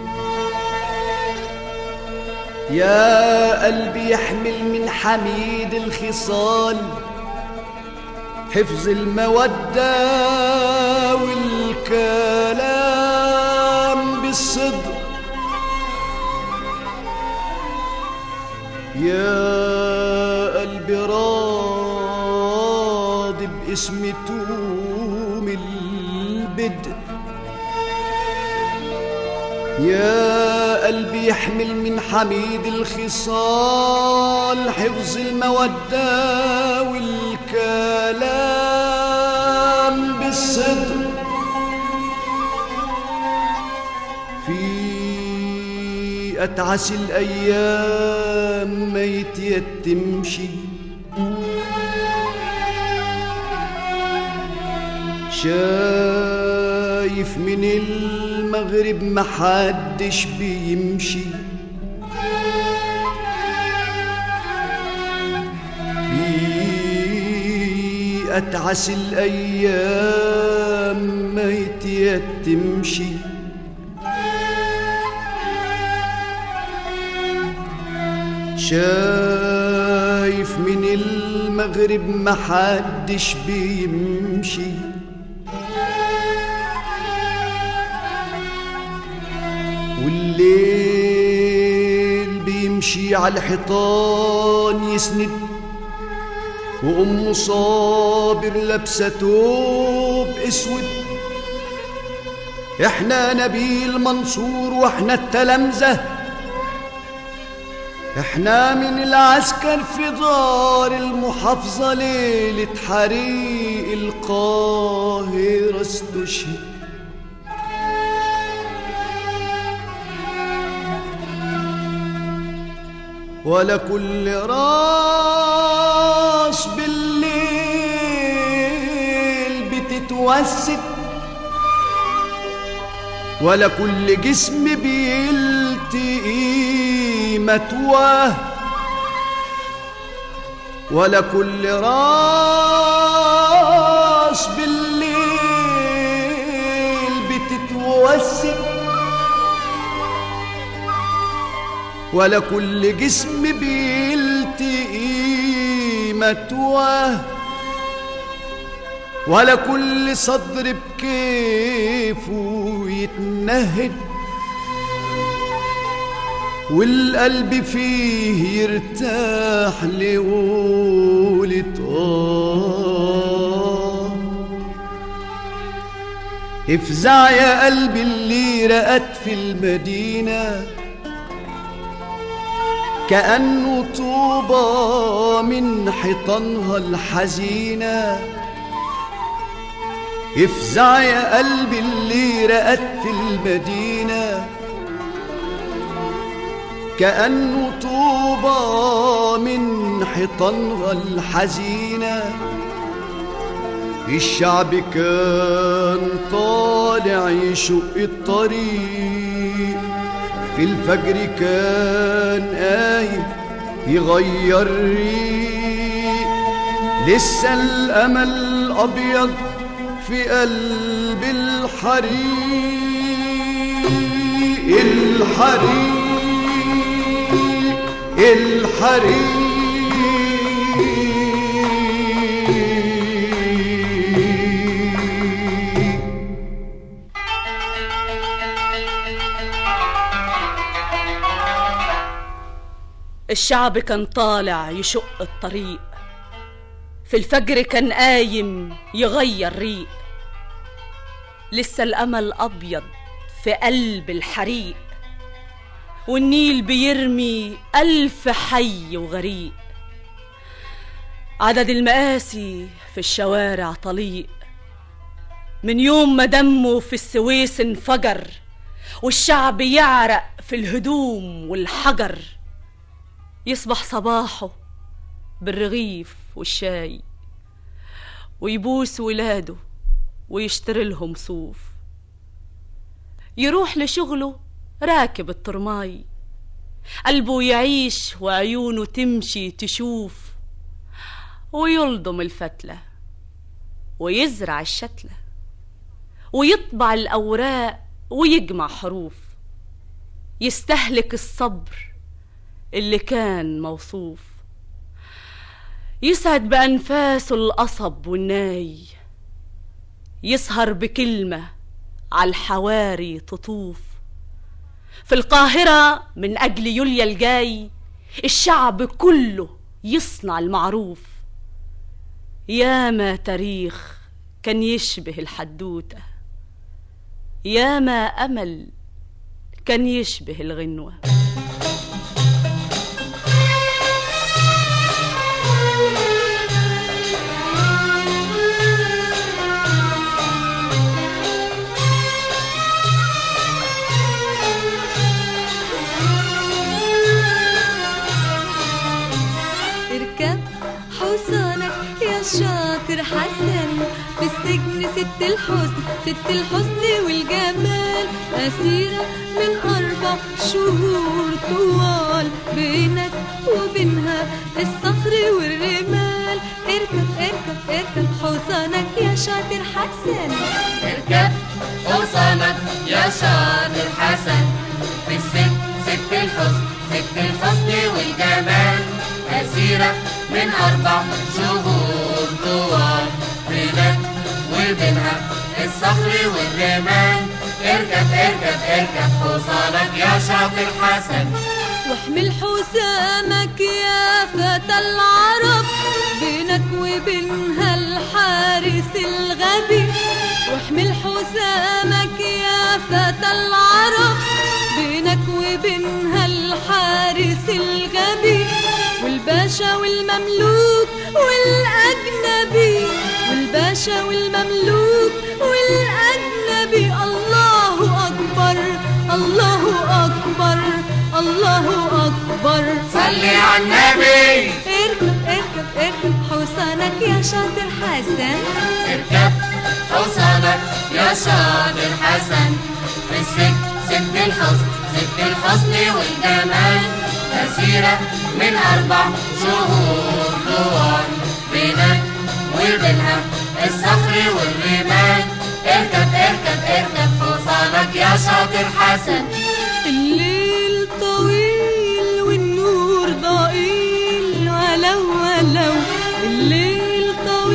يا قلبي يحمل من حميد الخصال حفظ المودة والكلام بالصدق. يا قلبي راضي باسم توم البدر، يا قلبي يحمل من حميد الخصال حفظ المودة والكلام بالصدق. في أتعس الأيام ما يتيتمشي، شايف من المغرب محدش بيمشي، في أتعس الأيام ما يتيتمشي، شايف من المغرب محدش بيمشي، والليل بيمشي على الحيطان يسند، وأم صابر لابسة توب اسود. احنا نبيل منصور واحنا التلامذة، احنا من العسكر في دار المحافظة ليلة حريق القاهرة استشهد. ولا كل راس بالليل بتتوسد، ولا كل جسم بيلتقي متواه، ولا كل راس بالليل بتتوسد، ولا كل جسم بيلتقي متواه، ولا كل صدر بكيفه يتنهد، والقلب فيه يرتاح لقولة آه. افزع يا قلبي اللي رقت في المدينة، كأنه طوبة من حيطانها الحزينة. افزع يا قلبي اللي رقت في المدينة، كأنه طوبة من حيطانها الحزينة. الشعب كان طالع يشق الطريق، في الفجر كان قايم يغير ريق. لسه الأمل أبيض في قلب الحريق، الحريق الحريق. الشعب كان طالع يشق الطريق، في الفجر كان قايم يغير ريق. لسه الأمل أبيض في قلب الحريق، والنيل بيرمي ألف حي وغريق. عدد المآسي في الشوارع طليق، من يوم ما دمه في السويس انفجر، والشعب يعرق في الهدوم والحجر. يصبح صباحه بالرغيف والشاي، ويبوس ولاده ويشتري لهم صوف، يروح لشغله راكب الطرماي، قلبه يعيش وعيونه تمشي تشوف، ويلضم الفتلة ويزرع الشتلة ويطبع الأوراق ويجمع حروف، يستهلك الصبر اللي كان موصوف، يسعد بأنفاسه القصب والناي، يسهر بكلمة على الحواري تطوف. في القاهرة من أجل يوليا الجاي الشعب كله يصنع المعروف، ياما تاريخ كان يشبه الحدوتة، ياما أمل كان يشبه الغنوة. اركب حصانك يا شاطر حسن، في السجن ست الحسن ست الحسن والجمال، أسيرة من أربع شهور طوال، بينك وبينها الصخر والرمال. اركب اركب اركب حصانك يا شاطر حسن، اركب حصانك يا شاطر حسن، في السجن ست الحسن ست الحسن والجمال، أسيرة من أربع شهور طوال، بينك وبينها الصخر والرمال. اركب اركب اركب حصانك يا شاطر حسن، واحمل حسامك يا فتى العرب، بينك وبينها الحارس الغبي. واحمل حسامك يا فتى العرب، بينك وبينها الحارس الغبي، والباشا والمملوك والأجنبي، والباشا والمملوك والأجنبي. الله أكبر الله أكبر الله أكبر، صلي على النبي. اركب اركب اركب حصانك يا شاطر حسن، اركب حصانك يا شاطر حسن، في السجن ست الحسن ست الحسن والجمال، أسيرة من أربع شهور طوال، بينك وبينها الصخر والرمال. اركب اركب اركب حصانك يا شاطر حسن. الليل طويل والنور ضئيل، ولو ولو الليل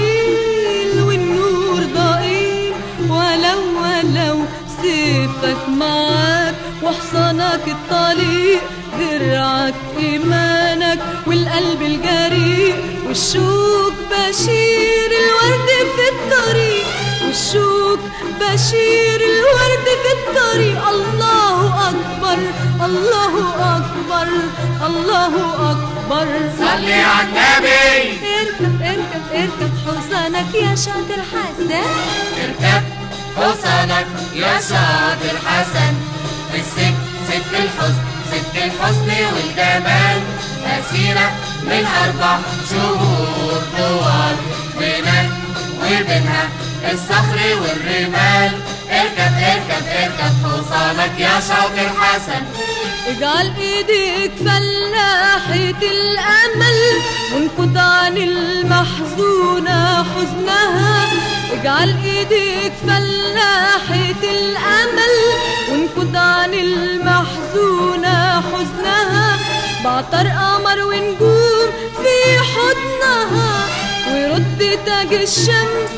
طويل والنور ضئيل، ولو ولو سيفك معاك وحصانك الطليق، درعك إيمانك والقلب الجريء، والشوك بشير الورد في الطريق، والشوك بشير الورد في الطريق. الله أكبر الله أكبر الله أكبر، صلي على النبي. اركب اركب اركب حصانك يا شاطر حسن، اركب حصانك يا شاطر حسن، في السجن ست الحسن ست الحسن والجمال، أسيرة من أربع شهور طوال، بينك وبينها الصخر والرمال. اركب اركب اركب حصانك يا شاطر حسن، اجعل ايديك فلاحة الأمل، وانفض عن المحزونة حزنها. اجعل ايديك فلاحة الأمل، وانفض عن المحزونة حزنها. بعطر قمر ونجوم في حضنها، ويرد تاج الشمس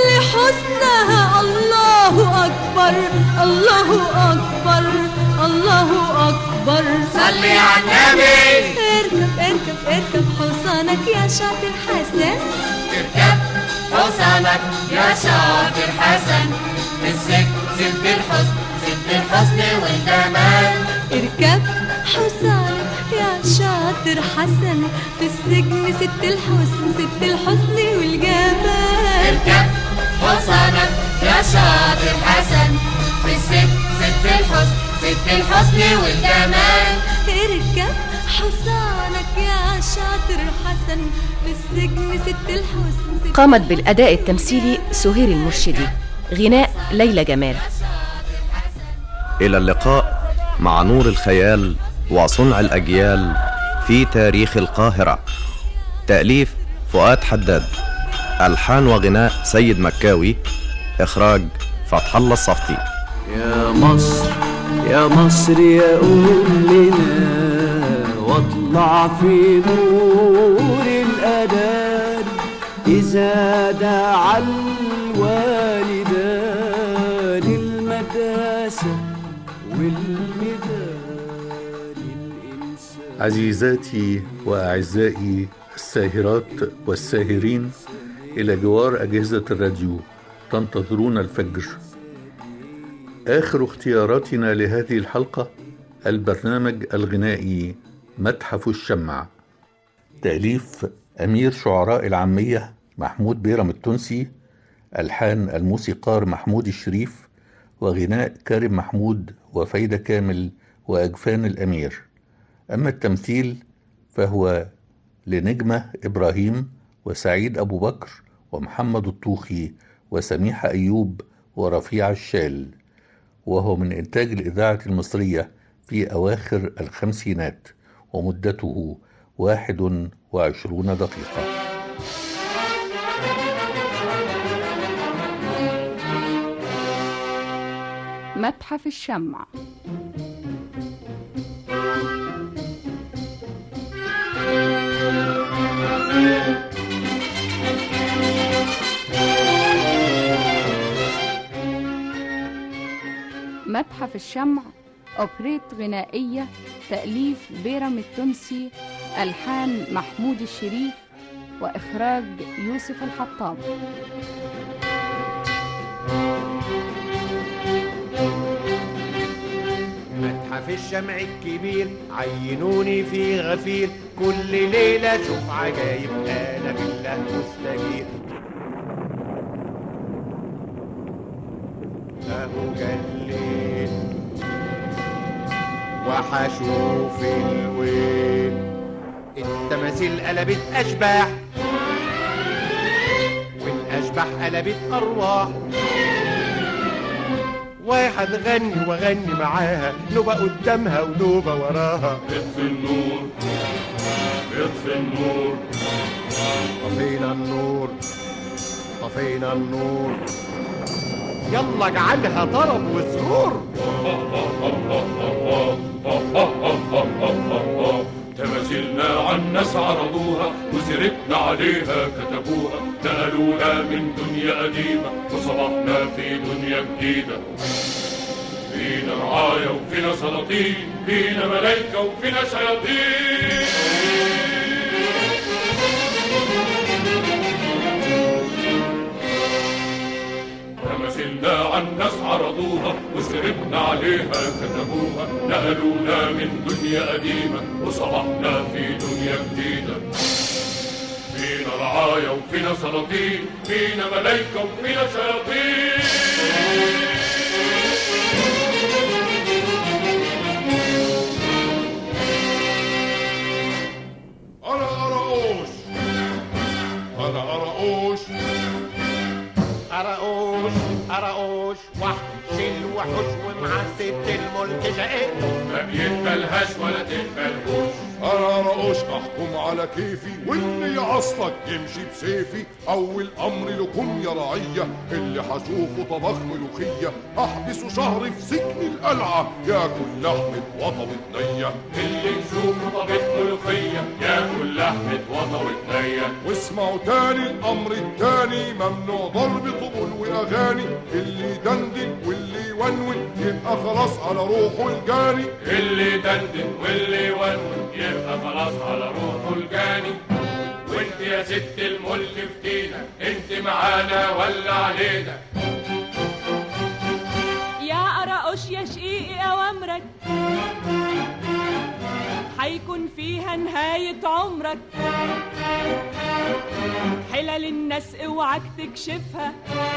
لحسنها. الله أكبر الله أكبر الله أكبر، صلي على النبي. اركب اركب اركب حصانك يا شاطر حسن، اركب حصانك يا شاطر حسن، في السجن ست الحسن ست الحسن والجمال. اركب حصانك يا شاطر حسن، في السجن ست الحسن ست الحسن والجمال. اركب حصانك يا شاطر حسن، في السجن ست الحسن ست الحسن والجمال. اركب حصانك يا شاطر حسن، في السجن ست الحسن. قامت بالأداء التمثيلي سهير المرشدي، غناء ليلى جمال. إلى اللقاء مع نور الخيال وصنع الأجيال في تاريخ القاهرة. تأليف فؤاد حداد، ألحان وغناء سيد مكاوي، إخراج فتح الله الصفتي. يا مصر يا مصر يا قول لنا واطلع في نور الأذان إذا دعا الوالدان المدرسة والميدان الإنسان. عزيزاتي وأعزائي الساهرات والساهرين، إلى جوار أجهزة الراديو تنتظرون الفجر. آخر اختياراتنا لهذه الحلقة البرنامج الغنائي متحف الشمع، تأليف أمير شعراء العامية محمود بيرم التونسي، ألحان الموسيقار محمود الشريف، وغناء كارم محمود وفايدة كامل وأجفان الأمير. أما التمثيل فهو لنجمة إبراهيم وسعيد أبو بكر ومحمد الطوخي وسميحة أيوب ورفيع الشال، وهو من إنتاج الإذاعة المصرية في أواخر الخمسينات، ومدته واحد وعشرون دقيقة. متحف الشمع. متحف الشمع أوبريت غنائية، تأليف بيرم التونسي، ألحان محمود الشريف، وإخراج يوسف الحطاب. متحف الشمع الكبير عينوني في غفير، كل ليلة شوف عجايب أنا بالله مستجير. أهو جليل وحشوف الويل، التماثيل قلبت أشباح والأشباح قلبت أرواح، واحد غني وغني معاها، نوبة قدامها ونوبة وراها. اطفي النور اطفي النور، طفينا النور طفينا النور، يلا اجعلها طرب وسرور. تماثيلنا عن ناس عرضوها وسيرتنا عليها كتبوها، نقلونا من دنيا قديمة وصبحنا في دنيا جديدة. فينا رعايا وفينا سلاطين، فينا ملايكة وفينا شياطين. تماثيلنا عن ناس عرضوها وسيرتنا عليها كتبوها، نقلونا من دنيا قديمة وصبحنا في دنيا جديدة. فينا رعايا وفينا سلاطين، فينا ملايكة وفينا شياطين. أنا أرقوش أنا أرقوش أرقوش أرقوش وحش الوحوش، ومع ست الملك شقيق ما بيتبلهاش ولا تتبلهوش. أنا أرقوش أحكم على كيفي، واللي يعصلك يمشي بسيفي. أول أمر لكم يا رعية، اللي هشوفه طبخ ملوخية أحبسه شهر في سجن القلعة، ياكل لحمة وطبة نية. اللي يشوفه طبخ ملوخية ياكل لحمة وطبة نية. واسمعوا تاني الأمر التاني، ممنوع ضرب طبول وأغاني، اللي دندن واللي يونون يبقى خلاص على روحه الجاني. اللي دندن واللي يونون يبقى خلاص على روحه الجاني. وانت يا ست الملك فتينا، انت معانا ولا علينا؟ يا قرقوش يا شقيقي أوامرك حيكون فيها نهاية عمرك. حلل الناس اوعك تكشفها،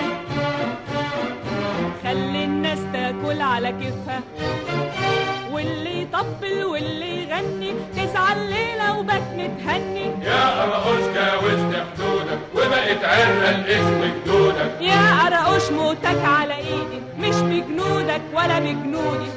خلي الناس تاكل على كيفها. واللي يطبل واللي يغني تزعل ليلة وبات متهني. يا قرقوش جاوزت حدودك وبقيت عرة الاسم جدودك. يا قرقوش موتك على ايدي مش بجنودك، ولا بجنودي.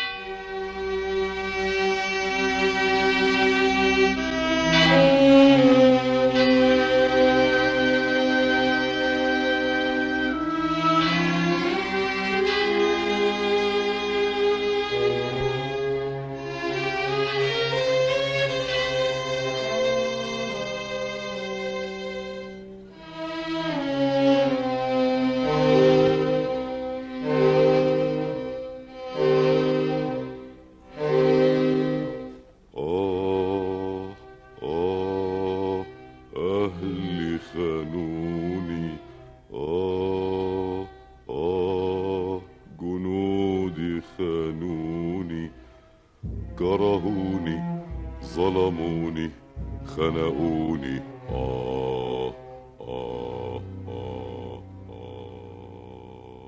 كرهوني ظلموني خنقوني آه آه آه آه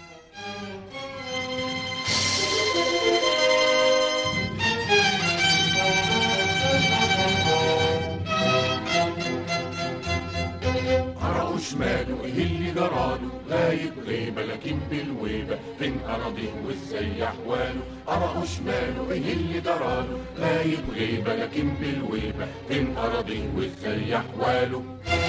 قرأوا شماله ايه اللي جراله غايب غيبة لكن بالويبة فين أراضيه وازاي أحواله قرأوا شماله ايه اللي جراله غايب غيبة لكن بالويبة فين أراضيه وازاي أحواله.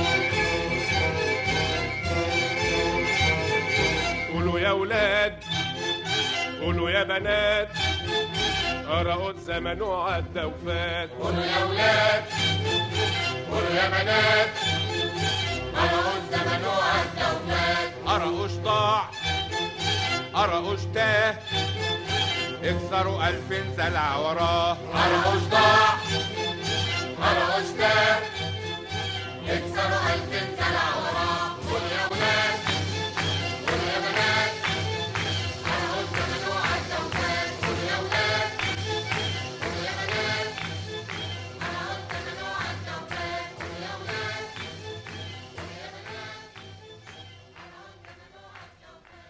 قولوا يا ولاد قولوا يا بنات قرأوا الزمن وعدى وفات. قولوا يا ولاد قولوا يا بنات قرأوا الزمن وعدى وفات. قرأوش ضاع قرأوش تاه اكسروا ألف زلع وراه. قرأوش ضاع قرأوش تاه اكسروا ألف زلع وراه. قولوا يا ولاد قولوا يا بنات قرأوا الزمن وعدى وفات. قولوا يا ولاد قولوا يا بنات قرأوا الزمن وعدى وفات. قولوا يا ولاد قولوا يا بنات قرأوا الزمن وعدى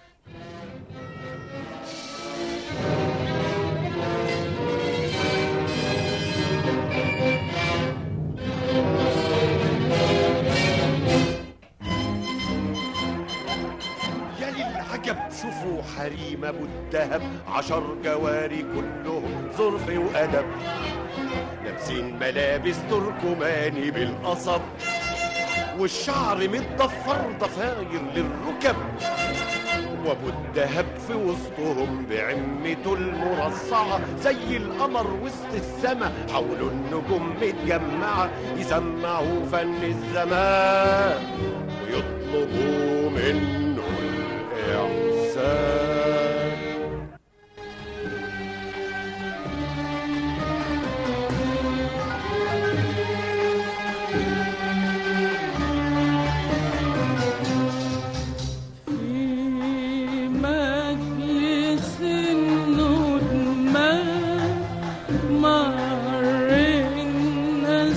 يا للعجب شوفوا حريم ابو الدهب عشر جواري كلهم ظرف وادب لابسين ملابس تركماني بالقصب والشعر متضفر ضفاير للركب وابو الدهب في وسطهم بعمته المرصعه زي القمر وسط السما حوله النجوم متجمعه يسمعوا فن الزمان ويطلبوا منه الإحسان.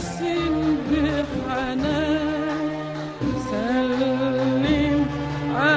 سلم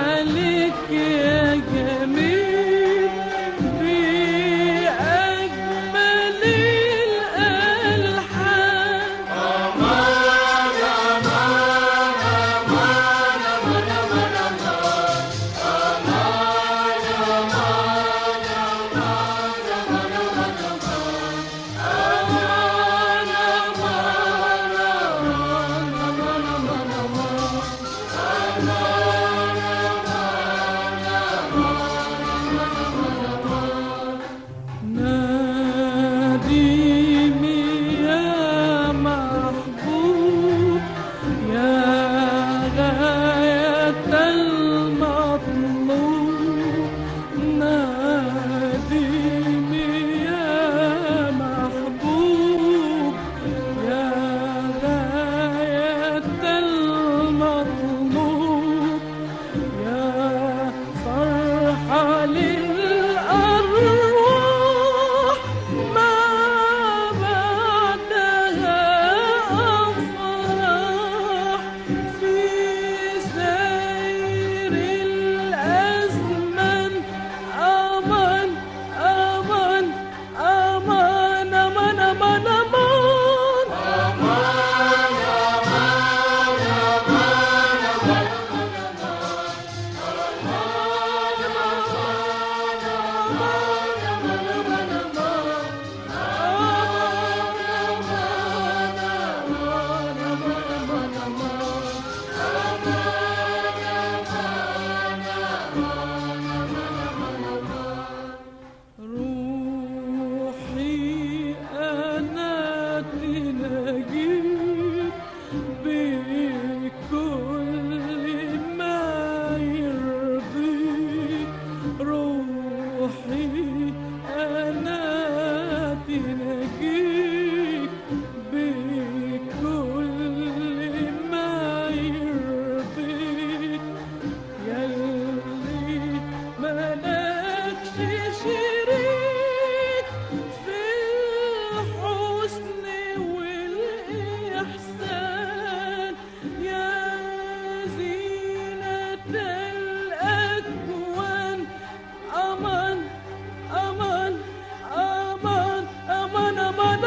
الأكوان أمان أمان أمان أمان أمان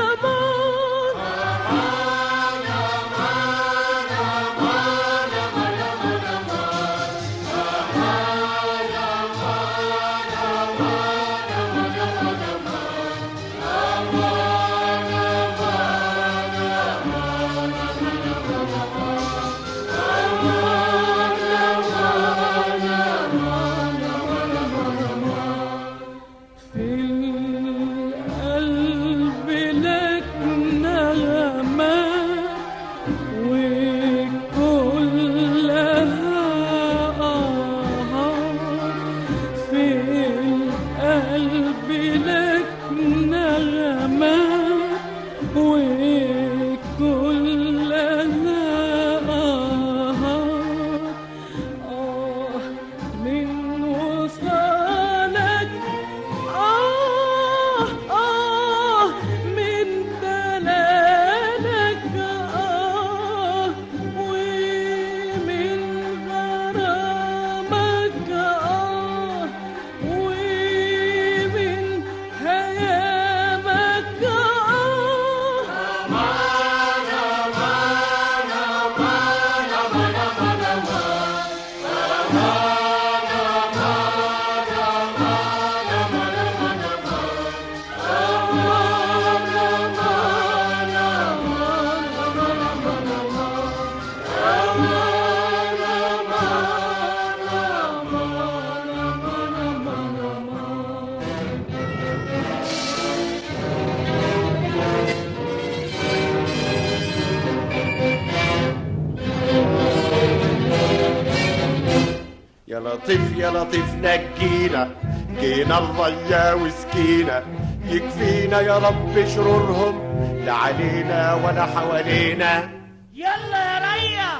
لطيف يا لطيف نجينا، جينا الريا وسكينا، يكفينا يا رب شرورهم لا علينا ولا حوالينا. يلا يا ريا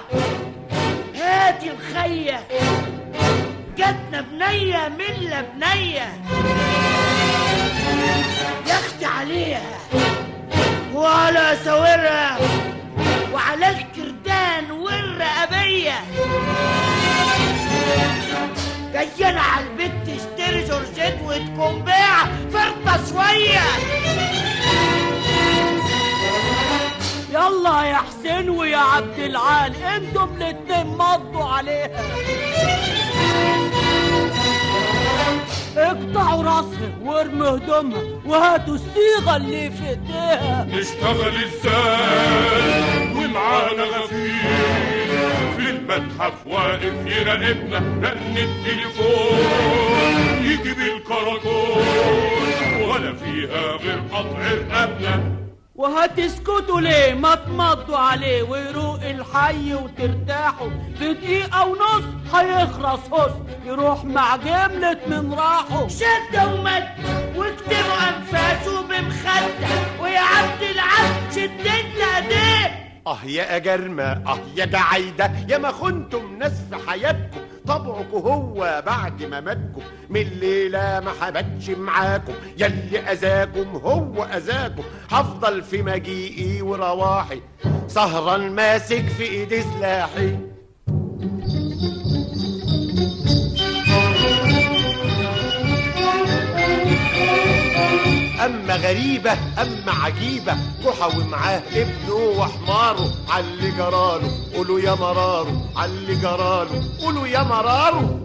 هاتي الخية، جاتنا بنية ملة بنية يختي عليها وعلى ساورها وعلى الكردان والرقبية. جاينا على البيت تشتري جورجيت وتكون بيع فرطة شوية. يلا يا حسين ويا عبد العال انتم الاتنين مضوا عليها، اقطعوا راسها وارموا هدومها وهاتوا الصيغة اللي في ايديها. نشتغل ازاي ومعانا غفير في المتحف واقف يراقبنا، رن التليفون يجيب الكراكون ولا فيها غير قطع رقبنا. وهتسكتوا ليه؟ ما تمضوا عليه ويروق الحي وترتاحوا، في دقيقة ونص هيخلص حسن يروح مع جملة من راحوا. شدة ومد واكتبوا أنفاسه بمخدة، ويا عبد العبد شدت ايديه. اه يا أجرمة اه يا جعايدة، يا ما خنتم ناس في حياتكم، طبعكم هو بعد ما ماتكم من الليلة ما حبتش معاكم، يلي أذاكم هو أذاكم. هفضل في مجيئي ورواحي سهران ماسك في إيدي سلاحي. أما غريبة أما عجيبة، جحا ومعاه ابنه وحماره، عاللي جراله قولوا يا مراره، عاللي جراله قولوا يا مراره.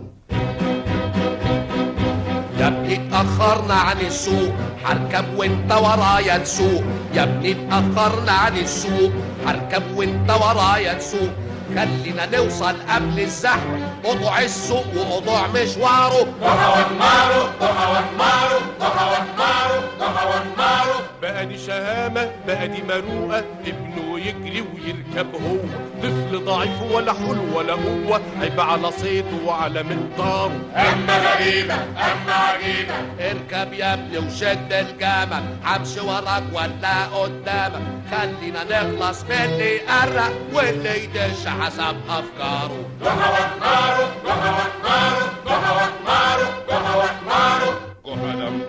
يا ابني اتأخرنا عن السوق، هركب وانت ورايا نسوق. يا ابني اتأخرنا عن السوق، هركب وانت ورايا نسوق. خلينا نوصل قبل الزحمة، قطع السوق وقطع مشواره. ضحى وحماره ضحى وحماره ضحى وحماره ضحى وحماره. بقى دي شهامة بقى دي مروءة، ابنه يجري ويركب هو، طفل ضعيف ولا حول ولا قوة، عيب على صيته وعلى منطاره. أما غريبة أما عجيبة، اركب يا ابني وشد الجمل، همشي وراك ولا قدامك. خلينا نخلص من اللي يقرق واللي يدش حسب أفكاره. ضحى وحماره ضحى وحماره ضحى وحماره ضحى وحماره. جحا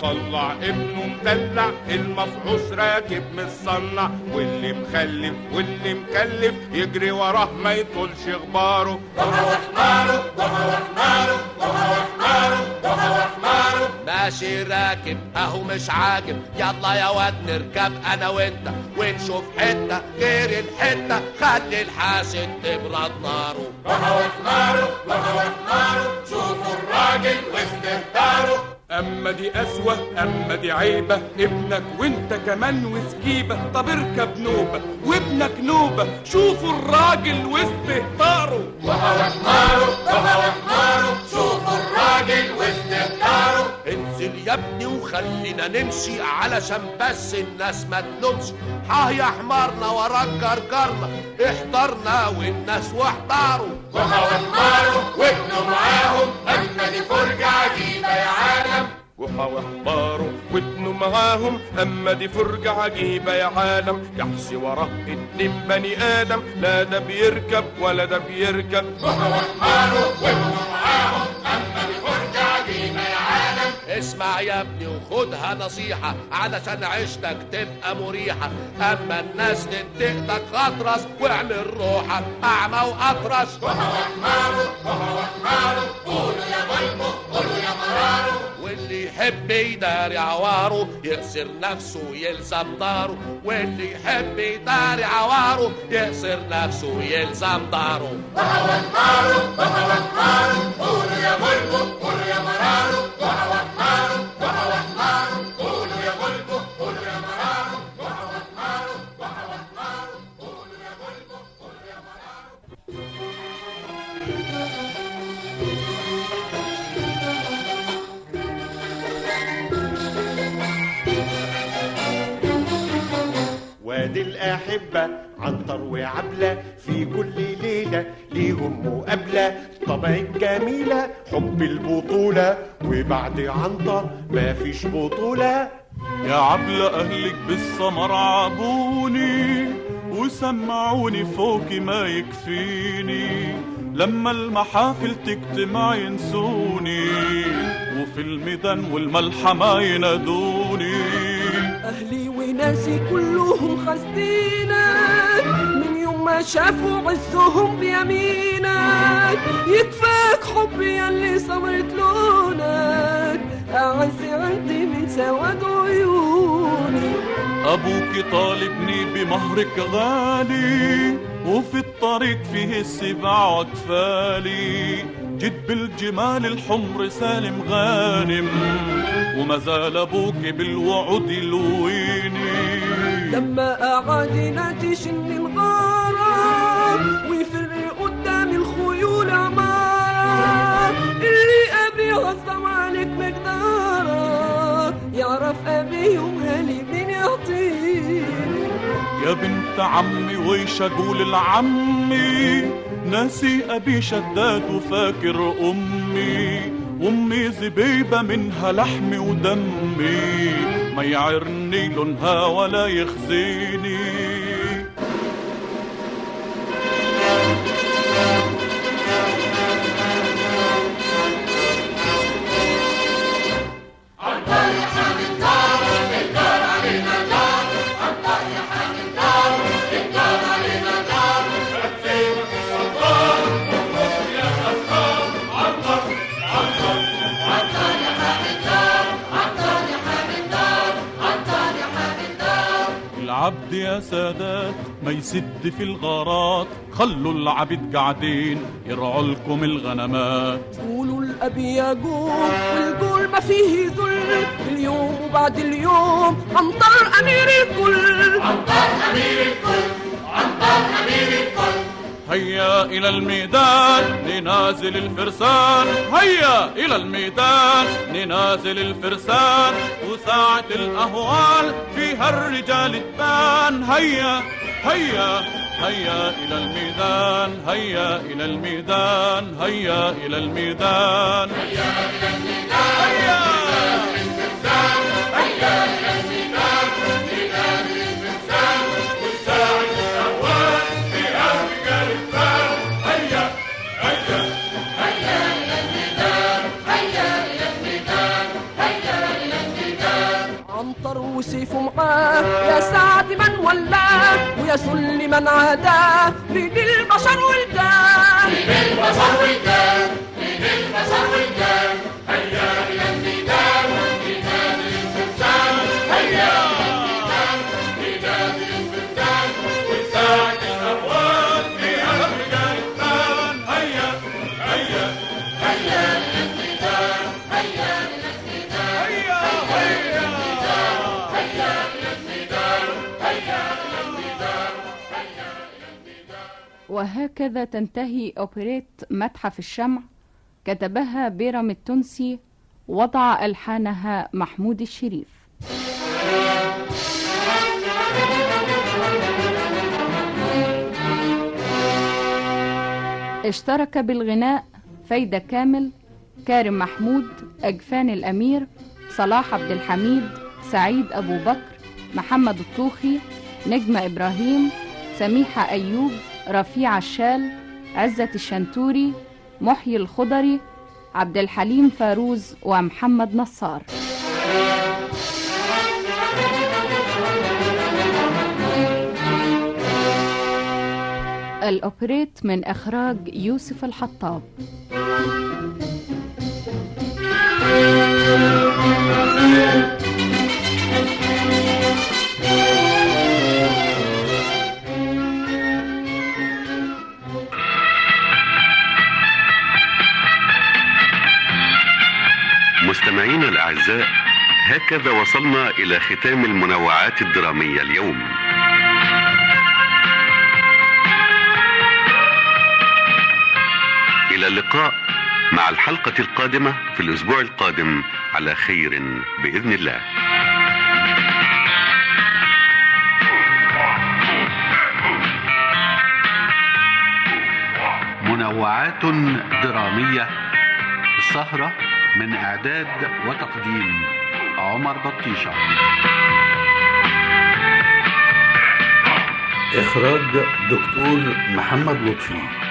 مطلع ابنه مدلع، المفعوص راكب متصنع، واللي مخلف واللي مكلف يجري وراه ما يطولش غباره. ضحى وحماره ضحى وحماره ضحى وحماره ضحى وحماره. ماشي راكب اهو مش عاجب، يلا يا واد نركب انا وانت ونشوف حته غير الحته، خلي الحاسد تبرد ناره. ضحى وحماره ضحى وحماره، شوفوا الراجل واستهتاره. اما دي قسوة اما دي عيبة، ابنك وانت كمان وسكيبة، طب اركب نوبة وابنك نوبة، شوفوا الراجل واستهتاره. ضحى وحماره ضحى وحماره، شوفوا الراجل واستهتاره. انزل يا ابني وخلينا نمشي علشان بس الناس ما تلومش، ها يا حمارنا وراك جرجرنا، احضرنا والناس واحضروا. ضحى وحماره وابنه معاهم، اما دي فرجة عجيبة يا عالم. ضحى وحماره وابنه معاهم، اما دي فرجة عجيبة يا عالم. يحشي وراه اتنين بني ادم، لا ده بيركب ولا ده بيركب. ضحى وحماره وابنه معاهم، اما دي فرجة عجيبة يا عالم. اسمع يا ابني وخدها نصيحة علشان عيشتك تبقى مريحة، اما الناس تنتقدك غطرس واعمل روحك اعمى واطرش. ضحى وحماره ضحى وحماره، قولوا يا بلبه قولوا يا مراره. واللي يحب يداري عواره يأسر نفسه يلزم داره، واللي يحب يداري عواره يأسر نفسه يلزم داره. ضحى وحماره ضحى وحماره، قولوا يا بلبه قولوا يا مراره. ضحى وحماره ضحى وحماره، قولوا يا بلبه قولوا يا مراره. ضحى وحماره ضحى وحماره، قولوا يا بلبه قولوا يا مراره. وادي الأحبة عنتر وعبلة، في كل ليلة ليهم مقابلة. طبع الجميلة حب البطولة، وبعد عنتر ما فيش بطولة. يا عبلة أهلك بالسمر عابوني، وسمعوني فوق ما يكفيني، لما المحافل تجتمع ينسوني، وفي الميدان والملحمة ينادوني. أهلي وناسي كلهم خاسدينك، من يوم ما شافوا عزهم بيمينك، يكفاك حبي ياللي صبرت لونك، أعز عندي من سواد عيوني. أبوك طالبني بمهرك غالي، وفي الطريق فيه السبع وأطفالي، جيت بالجمال الحمر سالم غانم، وما زال أبوك بالوعود يلويني. لما أعادنا تشن الغارة، ويفر قدام الخيول عمارة، اللي أبي غصب عليك مقدارة، يعرف أبي يومها لي مين يعطيني. يا بنت عمي ويش أقول لعمي، ناسي أبي شداد وفاكر أمي، أمي زبيبة منها لحمي ودمي، ما يعرني لونها ولا يخزيني. العبد يا سادات ما يسد في الغارات، خلوا العبيد قاعدين يرعوا لكم الغنمات. قولوا الأبي يقول والقول ما فيه ذل، اليوم وبعد اليوم عنتر أمير الكل. عنتر أمير الكل عنتر أمير الكل. هيا إلى الميدان ننازل الفرسان، هيا إلى الميدان ننازل الفرسان، وساعة الأهوال فيها الرجال تبان. هيا هيا هيا إلى الميدان، هيا إلى الميدان، هيا إلى الميدان، هيا إلى الميدان، هيا الفرسان، هيا إلى الميدان، ميدان الفرسان، وساعة الأهوال فيها الرجال تبان. هيا هيا هيا إلى الميدان، هيا إلى الميدان، هيا إلى الميدان. يوسف معاه، يا سعد من ولاه ويا سل من عاداه، من البشر ولدان من البشر ولدان من البشر ولدان، هيا إلى الميدان ميدان الفرسان، هيا ميدان الفرسان ونساعد الأموال في أمر الإنسان، هيا هيا هيا إلى الميدان، هيا إلى الميدان، هيا هيا هيا إلى الميدان، هيا إلى الميدان، هيا إلى الميدان. وهكذا تنتهي أوبريت متحف الشمع، كتبها بيرم التونسي، وضع ألحانها محمود الشريف. اشترك بالغناء فايدة كامل، كارم محمود، أجفان الأمير، صلاح عبد الحميد، سعيد أبو بكر، محمد الطوخي، نجمة إبراهيم، سميحة أيوب، رفيع الشال، عزة الشنتوري، محيي الخضري، عبد الحليم فاروز، ومحمد نصار. الأوبريت من إخراج يوسف الحطاب. مستمعينا الأعزاء، هكذا وصلنا إلى ختام المنوعات الدرامية اليوم. إلى اللقاء مع الحلقة القادمة في الأسبوع القادم على خير بإذن الله. منوعات درامية، السهرة من إعداد وتقديم عمر بطيشة، إخراج دكتور محمد لطفي.